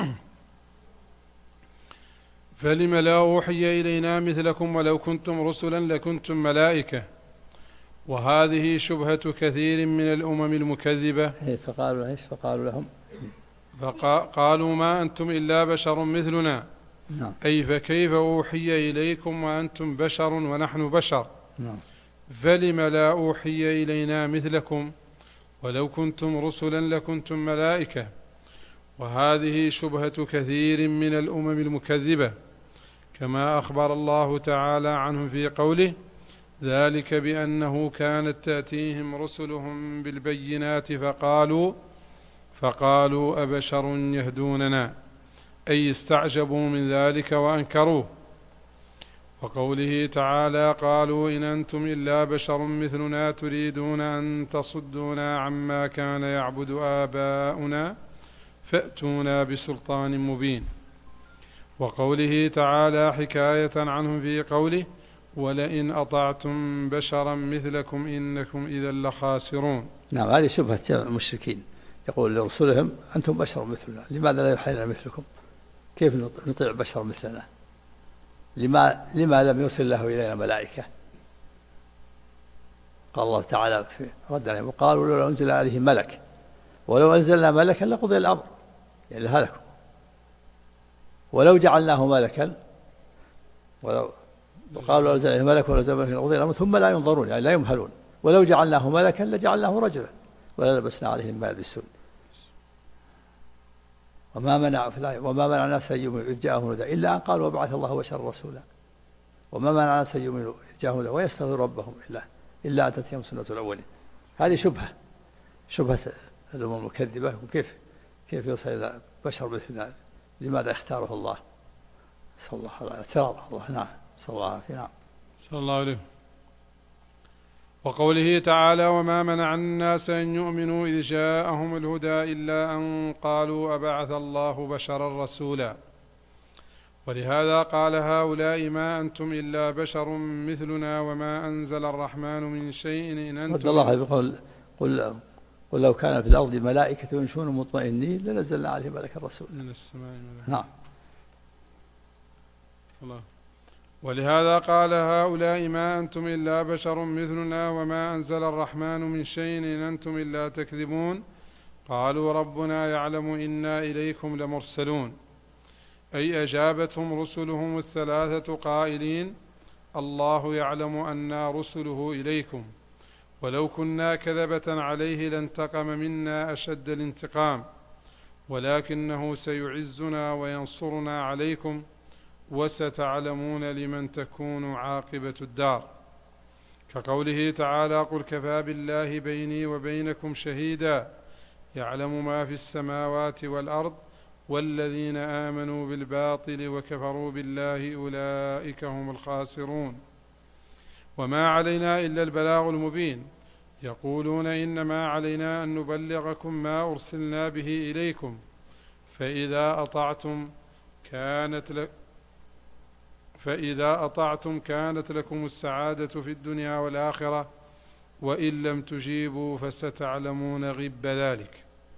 فلم لا أوحي إلينا مثلكم ولو كنتم رسلا لكنتم ملائكة. وهذه شبهة كثير من الأمم المكذبة. فقالوا ما أنتم إلا بشر مثلنا. نعم. أي فكيف أوحي إليكم وأنتم بشر ونحن بشر. نعم. فلم لا أوحي إلينا مثلكم ولو كنتم رسلا لكنتم ملائكة. وهذه شبهة كثير من الأمم المكذبة، كما أخبر الله تعالى عنه في قوله: ذلك بأنه كانت تأتيهم رسلهم بالبينات فقالوا أبشر يهدوننا، أي استعجبوا من ذلك وأنكروه. وقوله تعالى: قالوا إن أنتم إلا بشر مثلنا تريدون أن تصدونا عما كان يعبد آباؤنا فأتونا بسلطان مبين. وقوله تعالى حكاية عنهم في قوله: ولئن أطعتم بشرا مثلكم إنكم إذا لخاسرون. نعم. هذه شبهة المشركين، يقول لرسلهم: أنتم بشر مثلنا، لماذا لا يوحى لنا مثلكم؟ كيف نطيع بشر مثلنا؟ لما لم يرسل الله إلينا ملائكة؟ قال الله تعالى في رد عليهم: وقالوا لولا أنزل عليه ملك، ولو أنزلنا ملكا لقضي الأمر، يعني هلكوا. ولو جعلناه ملكا، وقالوا أنزل عليه ملك ولو أنزل ملكا لقضي الأمر ثم لا ينظرون، يعني لا يمهلون. ولو جعلناه ملكا لجعلناه رجلا ولا لبسنا عليهم ما يلبسون. وما منع الناس أن يؤمنوا إذ جاءهم الهدى إلا أن قالوا وبعث الله بشرا رسولا. وما منع الناس أن يؤمنوا إذ جاءهم الهدى ويستغفروا ربهم إلا أن تأتيهم سنة الأولين. هذه شبهة الأمم المكذبة. وكيف يوصل إلى بشر مثلنا؟ لماذا اختاره الله؟ صلى الله عليه اعتراض الله. نعم. صلى الله عليه. نعم. صلى الله عليه. وقوله تعالى: وما منع الناس أن يؤمنوا إذ جاءهم الهدى إلا أن قالوا أبعث الله بشرا رسولا. ولهذا قال هؤلاء: ما أنتم إلا بشر مثلنا وما أنزل الرحمن من شيء إن أنتم. رد الله يقول: قل لو كان في الأرض ملائكة يمشون مطمئنين لنزلنا عليهم ملكا رسولا من السماء. نعم. الله. ولهذا قال هؤلاء: ما أنتم إلا بشر مثلنا وما أنزل الرحمن من شيء إن أنتم إلا تكذبون. قالوا ربنا يعلم إنا إليكم لمرسلون. أي أجابتهم رسلهم 3 قائلين: الله يعلم أنا رسله إليكم، ولو كنا كذبة عليه لانتقم منا أشد الانتقام، ولكنه سيعزنا وينصرنا عليكم وستعلمون لمن تكون عاقبة الدار. كقوله تعالى: قل كفى بالله بيني وبينكم شهيدا يعلم ما في السماوات والأرض والذين آمنوا بالباطل وكفروا بالله أولئك هم الخاسرون. وما علينا إلا البلاغ المبين. يقولون إنما علينا أن نبلغكم ما أرسلنا به إليكم فإذا أطعتم كانت لكم السعادة في الدنيا والآخرة وإن لم تجيبوا فستعلمون غب ذلك.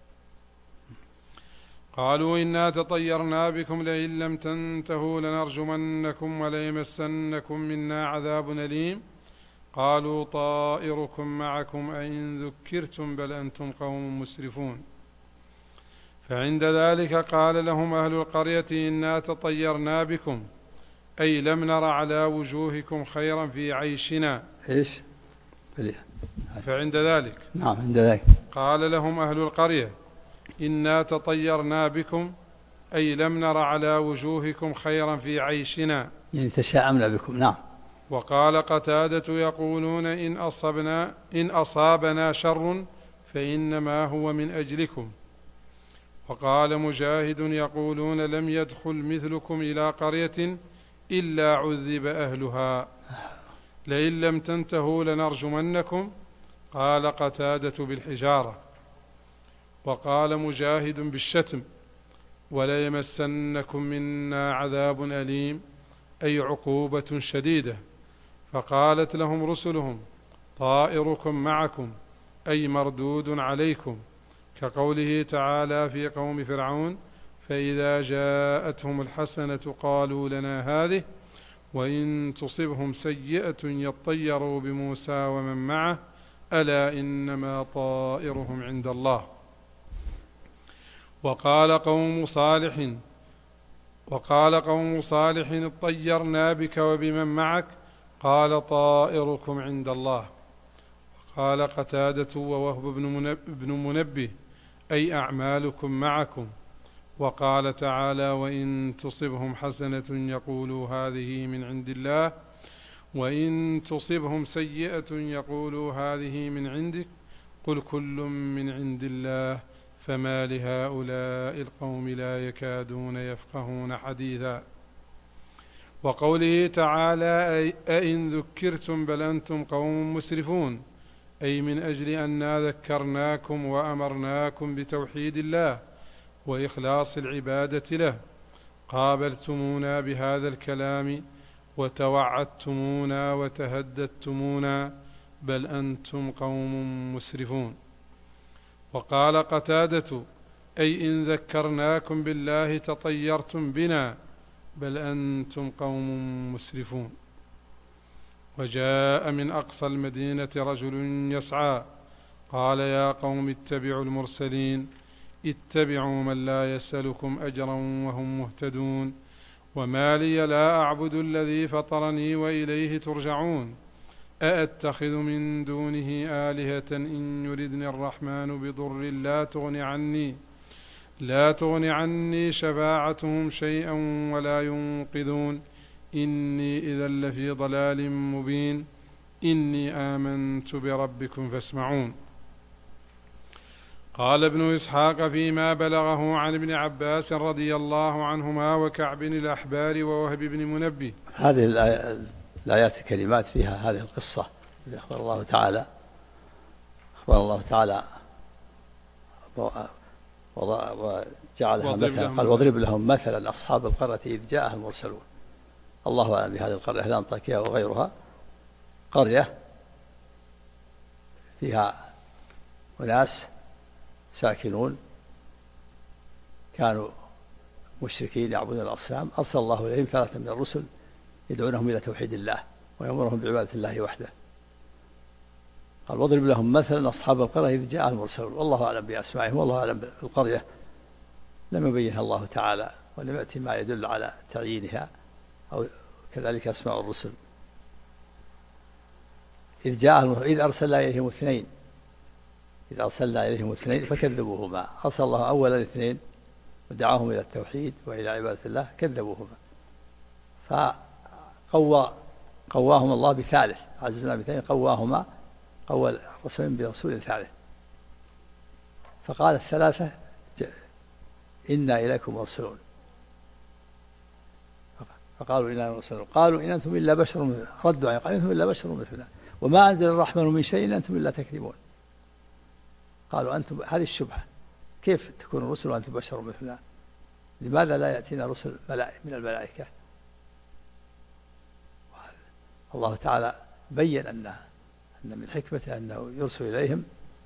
قالوا إنا تطيرنا بكم لئن لم تنتهوا لنرجمنكم وليمسنكم منا عذاب أليم. قالوا طائركم معكم أئن ذكرتم بل أنتم قوم مسرفون. فعند ذلك قال لهم أهل القرية إنا تطيرنا بكم أي لم نر على وجوهكم خيرا في عيشنا. إيش؟ فعند ذلك نعم عند ذلك قال لهم أهل القرية إنا تطيرنا بكم أي لم نر على وجوهكم خيرا في عيشنا، يعني تشاءمنا بكم. نعم. وقال قتادة يقولون إن أصابنا شر فإنما هو من أجلكم. وقال مجاهد يقولون لم يدخل مثلكم إلى قرية إلا عذب أهلها لئن لم تنتهوا لنرجمنكم. قال قتادة بالحجارة. وقال مجاهد بالشتم وليمسنكم منا عذاب أليم أي عقوبة شديدة. فقالت لهم رسلهم طائركم معكم أي مردود عليكم، كقوله تعالى في قوم فرعون فإذا جاءتهم الحسنة قالوا لنا هذه وإن تصبهم سيئة يطيروا بموسى ومن معه ألا إنما طائرهم عند الله. وقال قوم صالح اطيرنا بك وبمن معك قال طائركم عند الله. وقال قتادة ووهب بن منبه أي أعمالكم معكم. وقال تعالى وإن تصبهم حسنة يقولوا هذه من عند الله وإن تصبهم سيئة يقولوا هذه من عندك قل كل من عند الله فما لهؤلاء القوم لا يكادون يفقهون حديثا. وقوله تعالى أئن ذكرتم بل أنتم قوم مسرفون أي من أجل أننا ذكرناكم وأمرناكم بتوحيد الله وإخلاص العبادة له قابلتمونا بهذا الكلام وتوعدتمونا وتهددتمونا بل أنتم قوم مسرفون. وقال قتادة أي إن ذكرناكم بالله تطيرتم بنا بل أنتم قوم مسرفون. وجاء من أقصى المدينة رجل يسعى قال يا قوم اتبعوا المرسلين اتبعوا من لا يسألكم أجرا وهم مهتدون وما لي لا أعبد الذي فطرني وإليه ترجعون أأتخذ من دونه آلهة إن يردني الرحمن بضر لا تغني عني شفاعتهم شيئا ولا ينقذون إني إذا لفي ضلال مبين إني آمنت بربكم فاسمعون. قال ابن إسحاق فيما بلغه عن ابن عباس رضي الله عنهما وكعب الأحبار ووهب بن منبه. هذه الآيات الكلمات فيها هذه القصة أخبر الله تعالى وجعلها مثلا قال واضرب لهم مثلا أصحاب القرية إذ جاءها المرسلون. الله أعلم بهذه القرية هل أنطاكيا وغيرها قرية فيها أناس ساكنون كانوا مشركين يعبدون الأصنام. أرسل الله إليهم 3 من الرسل يدعونهم إلى توحيد الله ويأمرهم بعبادة الله وحده. قال واضرب لهم مثلا أصحاب القرية إذ جاءها المرسلون. والله أعلم بأسمائهم والله أعلم بالقرية لم يبينها الله تعالى ولم يأتي ما يدل على تعيينها أو كذلك أسماء الرسل. إذ أرسلنا إليهم 2 فكذبوهما. أرسل الله أولا 2 ودعاهم إلى التوحيد وإلى عبادة الله كذبوهما قواهم الله بثالث، عززنا بثاني، قواهما، قوى الرسولين برسول ثالث. فقال الثلاثة إنا إليكم مرسلون، فقالوا إنا مرسلون، قالوا إن أنتم إلا بشر مثلنا، ردوا عليه قالوا إن أنتم إلا بشر مثلنا وما أنزل الرحمن من شيء إن أنتم إلا تكذبون. قالوا أنتم، هذه الشبهة، كيف تكون الرسل وأنتم بشر مثلنا؟ لماذا لا يأتينا رسل من الملائكة؟ الله تعالى بين أن من حكمته أنه يرسل إليهم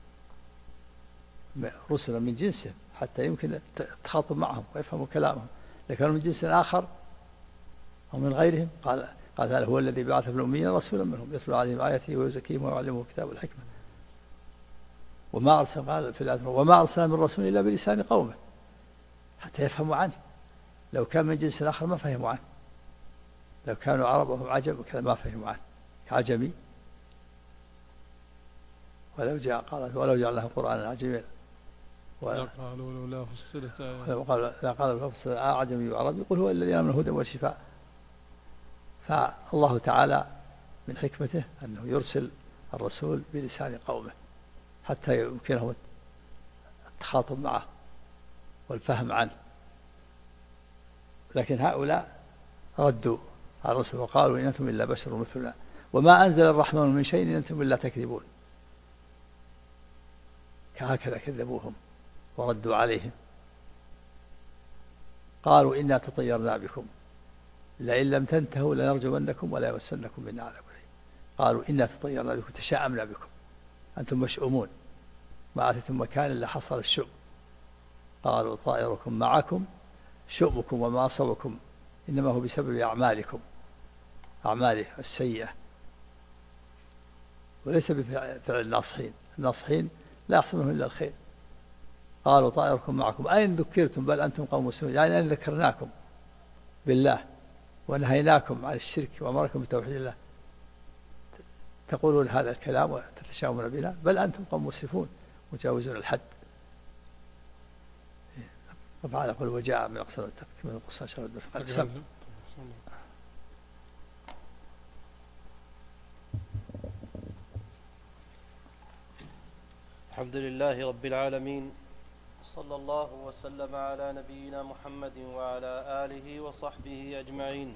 رسلا من جنسهم حتى يمكن التخاطب معهم ويفهموا كلامهم، لكن من جنس آخر أو من غيرهم. قال تعالى هو الذي بعث في الأميين رسولا منهم يتلو عليهم آياته ويزكيهم ويعلمهم الكتاب والحكمة وما أرسل، قال في الآية وما أرسل من رسول إلا بلسان قومه حتى يفهموا عنه. لو كان من جنس آخر ما فهموا عنه، لو كانوا عرب وهم عجم وكذا ما فهموا عنه كعجمي. ولو جعلناه قرآنا عجميا قالوا لولا فصلت آية، قال فصل أعجمي وعربي يقول هو الذي من هدى وشفاء. فالله تعالى من حكمته أنه يرسل الرسول بلسان قومه حتى يمكنهم التخاطب معه والفهم عنه. لكن هؤلاء ردوا على الرسل وقالوا إن أنتم إلا بشر مثلنا وما أنزل الرحمن من شيء إن أنتم إلا تكذبون. هكذا كذبوهم وردوا عليهم. قالوا إنا تطيرنا بكم لئن لم تنتهوا لنرجمنكم ولا يمسنكم منا عذاب أليم. قالوا إنا تطيرنا بكم، تشاءمنا بكم، أنتم مشؤومون، ما أتيتم مكان إلا حصل الشؤم. قالوا طائركم معكم، شؤمكم وما أصابكم إنما هو بسبب أعماله السيئة وليس بفعل الناصحين. الناصحين لا يحصل منهم إلا الخير. قالوا طائركم معكم أين ذكرتم بل أنتم قوم مسلمون، يعني أين ذكرناكم بالله ونهيناكم عن الشرك وأمركم بتوحيد الله تقولون هذا الكلام وتتشاؤمون بنا، بل أنتم قوم مسرفون مجاوزون الحد. وفعل قل وجاء من أقصى من قصة شر الأقسام. الحمد لله رب العالمين، صلى الله وسلم على نبينا محمد وعلى آله وصحبه أجمعين.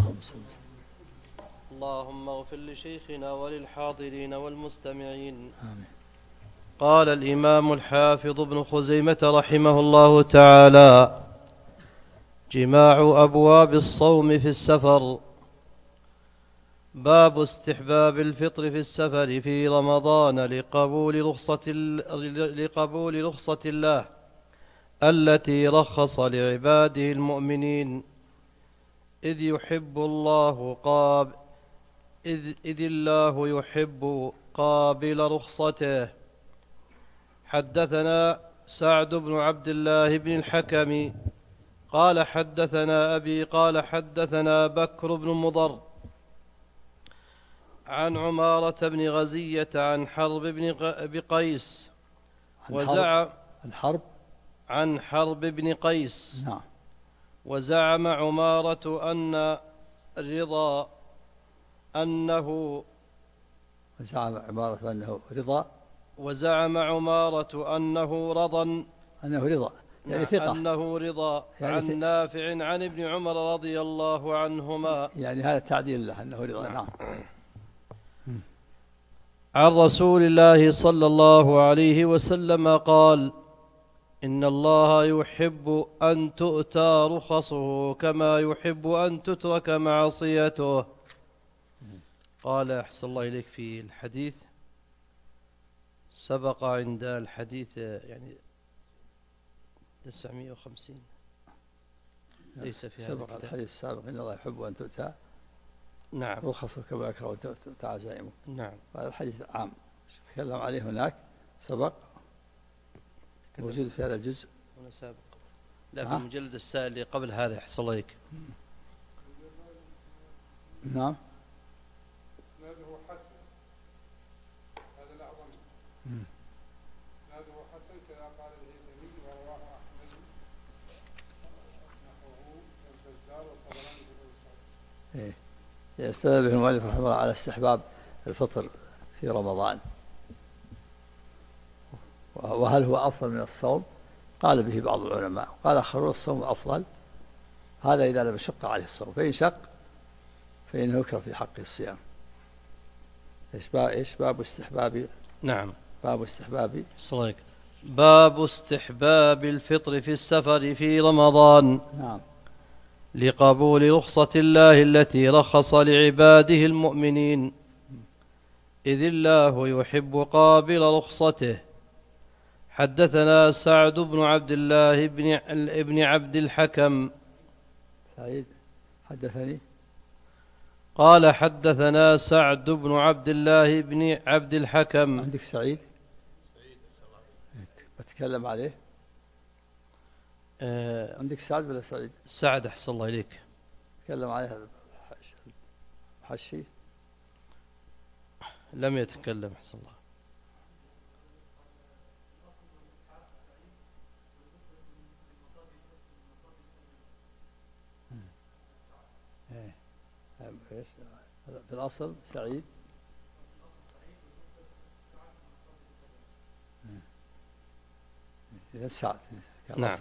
اللهم اغفر لشيخنا وللحاضرين والمستمعين. آمين. قال الإمام الحافظ ابن خزيمة رحمه الله تعالى: جماع أبواب الصوم في السفر. باب استحباب الفطر في السفر في رمضان لقبول رخصة الله التي رخص لعباده المؤمنين، إذ الله يحب قابل رخصته. حدثنا سعد بن عبد الله بن الحكم قال حدثنا أبي قال حدثنا بكر بن مضر عن عمارة بن غزية عن حرب بن قيس عن حرب بن قيس. نعم. وزعم عمارة أن رضا أنه وزعم عمارة أنه رضا وزعم عمارة أنه رضا يعني ثقة، أنه رضا يعني عن نافع عن ابن عمر رضي الله عنهما، يعني هذا تعديل له أنه رضا. نعم. عن رسول الله صلى الله عليه وسلم قال: إن الله يحب أن تؤتى رخصه كما يحب أن تترك معصيته. قال أحسن الله إليك في الحديث سبق عند الحديث يعني 950 ليس في سبق الحديث السابق إن الله يحب أن تؤتى نعم رخصه كما يكره أن تؤتى عزائمه. نعم. هذا الحديث عام تكلم عليه هناك سبق موجود في هذا الجزء هنا سابق، لا في المجلد السائل اللي قبل هذا أحسن الله إليك. نعم. إسناده حسن، هذا الأعظم. إسناده حسن كذا قال الهيثمي ورواه أحمد نحوه والبزار والطبراني في الأوسط. يستدل به المؤلف رحمه الله على استحباب الفطر في رمضان، وهل هو أفضل من الصوم؟ قال به بعض العلماء، قال آخرون الصوم أفضل، هذا إذا لم يشق عليه الصوم، فإن شق فإنه يكره في حق الصيام. إيش باب استحباب؟ نعم، باب استحباب صليك. باب استحباب الفطر في السفر في رمضان. نعم. لقبول رخصة الله التي رخص لعباده المؤمنين، إذ الله يحب قابل رخصته. حدثنا سعد بن عبد الله بن عبد الحكم. سعيد حدثني. قال حدثنا سعد بن عبد الله بن عبد الحكم. عندك سعيد؟ بتكلم عليه. عندك سعد ولا سعيد؟ سعد، أحسن الله إليك. تكلم عليه حشي. لم يتكلم، أحسن الله. في الأصل سعيد. سعد. نعم.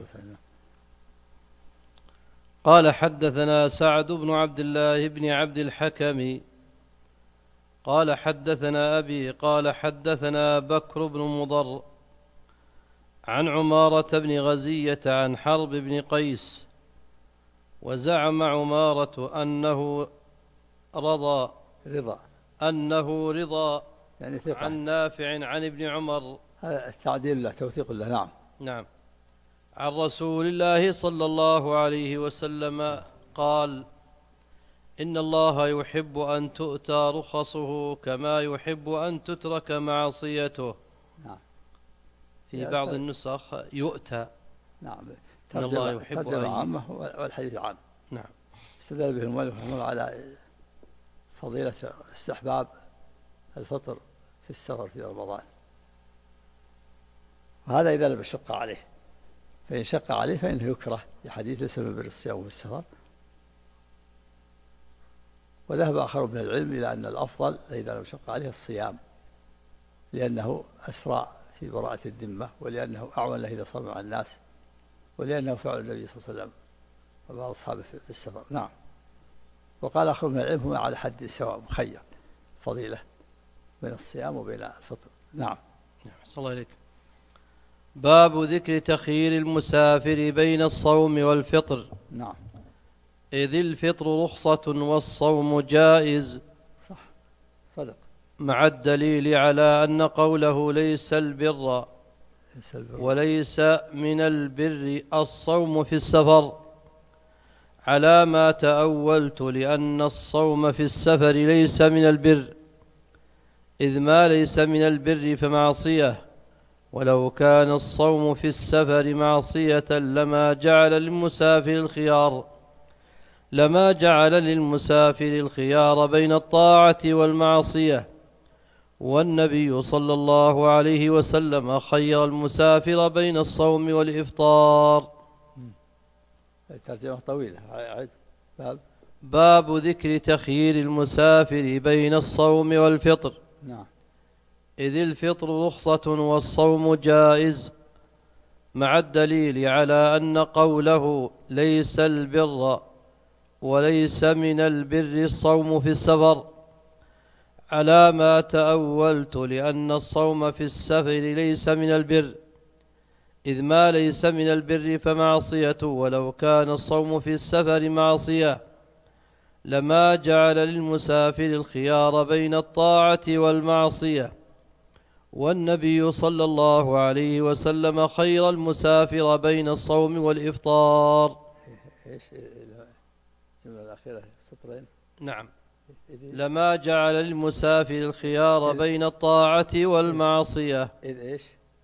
قال حدثنا سعد بن عبد الله بن عبد الحكم قال حدثنا أبي قال حدثنا بكر بن مضر عن عمارة بن غزية عن حرب بن قيس، وزعم عمارة أنه رضى يعني عن نافع عن ابن عمر. هذا التعديل له، توثيق له. نعم. نعم. عن رسول الله صلى الله عليه وسلم قال: إن الله يحب أن تؤتى رخصه كما يحب أن تترك معصيته. نعم. في بعض النسخ يؤتى. نعم. إن الله يحب ترجمة عامة والحديث عام. نعم. استدل به المؤلف رحمه الله على فضيلة استحباب الفطر في السفر في رمضان، وهذا إذا لم يشق عليه، فإن شق عليه فإنه يكره، لحديث ليس من بر الصيام في السفر. وذهب آخر من العلم إلى أن الأفضل إذا لم يشق عليه الصيام، لأنه أسرع في براءة الذمة، ولأنه أعون له إذا صام مع الناس، ولأنه فعل النبي صلى الله عليه وسلم وبعض أصحابه في السفر. نعم. وقال آخر من العلم هما على حد سواء، مخير فضيلة بين الصيام وبين الفطر. نعم. صلى الله عليك. باب ذكر تخيير المسافر بين الصوم والفطر. نعم. إذ الفطر رخصة والصوم جائز. صح، صدق. مع الدليل على أن قوله ليس البر وليس من البر الصوم في السفر، على ما تأولت، لأن الصوم في السفر ليس من البر، إذ ما ليس من البر فمعصية، ولو كان الصوم في السفر معصية لما جعل للمسافر الخيار بين الطاعة والمعصية، والنبي صلى الله عليه وسلم خير المسافر بين الصوم والإفطار. الترجمة طويلة. باب ذكر تخيير المسافر بين الصوم والفطر. نعم. إذ الفطر رخصة والصوم جائز، مع الدليل على أن قوله ليس البر وليس من البر الصوم في السفر، على ما تأولت، لأن الصوم في السفر ليس من البر، إذ ما ليس من البر فمعصية، ولو كان الصوم في السفر معصية لما جعل للمسافر الخيار بين الطاعة والمعصية، والنبي صلى الله عليه وسلم خير المسافر بين الصوم والإفطار. إيش الجملة الأخيرة سطرين؟ نعم. لما جعل للمسافر الخيار بين الطاعة والمعصية. إذ إيش؟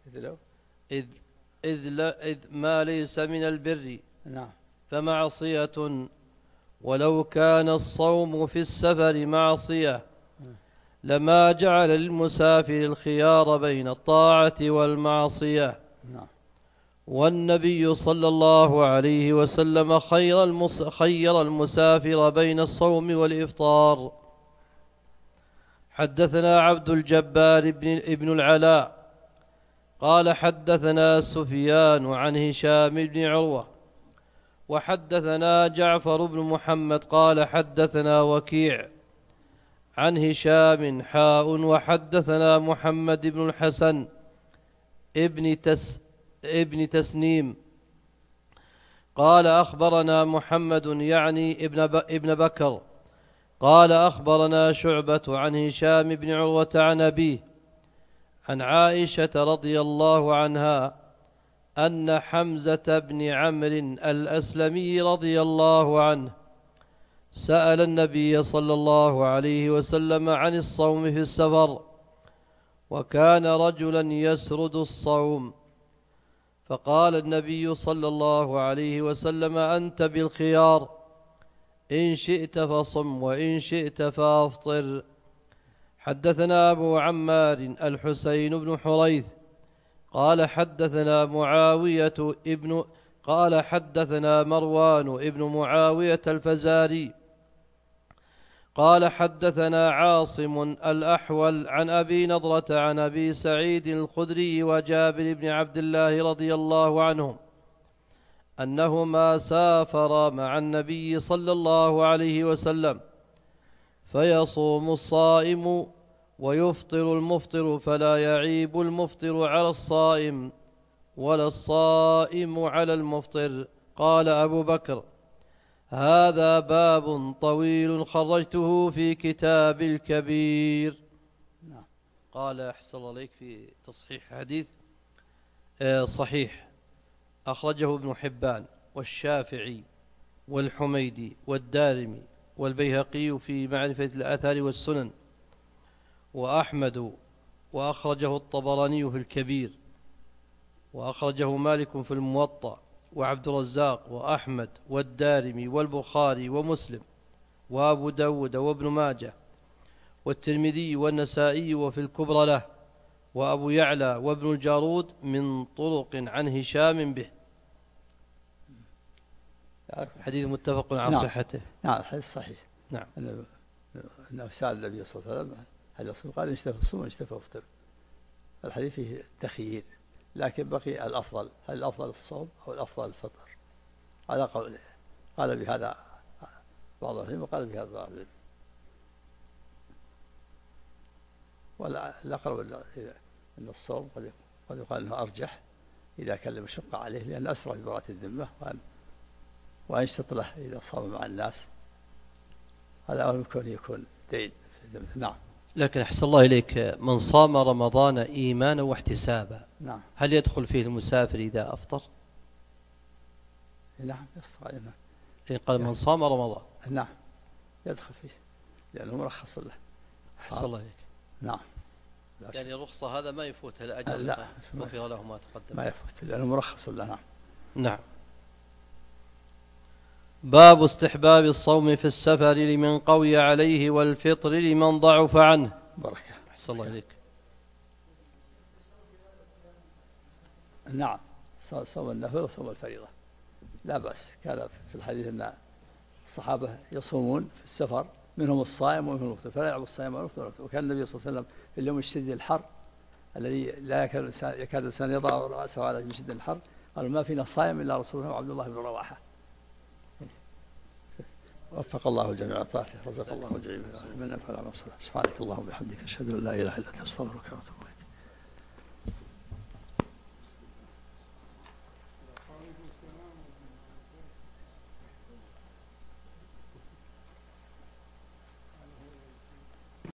إذ ما ليس من البر. نعم. فمعصية، ولو كان الصوم في السفر معصية لما جعل للمسافر الخيار بين الطاعة والمعصية، نعم. والنبي صلى الله عليه وسلم خير المسافر بين الصوم والإفطار. حدثنا عبد الجبار بن العلاء قال حدثنا سفيان عن هشام بن عروة وحدثنا جعفر بن محمد قال حدثنا وكيع عن هشام وحدثنا محمد بن الحسن ابن تسنيم قال أخبرنا محمد يعني ابن بكر قال أخبرنا شعبة عن هشام بن عروة عن أبيه عن عائشة رضي الله عنها أن حمزة بن عمرو الأسلمي رضي الله عنه سأل النبي صلى الله عليه وسلم عن الصوم في السفر، وكان رجلا يسرد الصوم، فقال النبي صلى الله عليه وسلم: أنت بالخيار، إن شئت فصم وإن شئت فأفطر. حدثنا أبو عمار الحسين بن حريث قال حدثنا مروان ابن معاوية الفزاري قال حدثنا عاصم الأحول عن أبي نضرة عن أبي سعيد الخدري وجابر بن عبد الله رضي الله عنهم أنهما سافرا مع النبي صلى الله عليه وسلم، فيصوم الصائم ويفطر المفطر، فلا يعيب المفطر على الصائم ولا الصائم على المفطر. قال أبو بكر: هذا باب طويل خرجته في كتاب الكبير. قال أحسن الله عليك في تصحيح حديث صحيح أخرجه ابن حبان والشافعي والحميدي والدارمي والبيهقي في معرفة الآثار والسنن، وأحمد، وأخرجه الطبراني في الكبير، وأخرجه مالك في الموطأ، وعبد الرزاق وأحمد والدارمي والبخاري ومسلم وأبو داود وابن ماجه والترمذي والنسائي وفي الكبرى له، وأبو يعلى وابن الجارود من طرق عن هشام به. حديث متفق على صحته. نعم الحديث صحيح. نعم. أنه سأل النبي صلى الله عليه وسلم هل يصوم؟ قال: إن شئت فصوم وإن شئت فافطر. الحديث فيه تخيير، لكن بقي الأفضل، هل الأفضل الصوم أو الأفضل الفطر؟ على قوله، قال بهذا بعض العلم وقال بهذا بعض العلم، والأقرب أن الصوم قد يقال أنه أرجح إذا كان المشقة عليه، لأن أسرع ببراءة الذمة، وأنشط له إذا صام مع الناس، هذا أول يكون دين في الذمة. نعم. لكن أحسن الله إليك، من صام رمضان إيمانا واحتسابا، نعم، هل يدخل فيه المسافر إذا أفطر؟ نعم يستطيع. نعم. قال من صام رمضان، نعم يدخل فيه لأنه مرخص له. أحسن الله إليك. نعم. يعني الرخصة هذا ما يفوت الأجر، لا، غفر له ما تقدم، ما يفوت لأنه مرخص له. نعم. نعم. باب استحباب الصوم في السفر لمن قوي عليه، والفطر لمن ضعف عنه. بركة. أحسن الله إليك. نعم، صوم النفل وصوم الفريضة لا بأس. كان في الحديث أن الصحابة يصومون في السفر، منهم الصائم ومنهم المفطر، فلا يعب الصائم والمفطر. وكان النبي صلى الله عليه وسلم في اليوم الشديد الحر الذي لا يكاد الإنسان يضع رأسه على من شدة الحر، قالوا: ما فينا صائم إلا رسول الله وعبد الله بن رواحة. وفق الله الجميع طاعته، رزق الله الجميع من نفع العمل الصالح. سبحانك اللهم وبحمدك، أشهد أن لا إله إلا أنت، أستغفرك وأتوب إليك.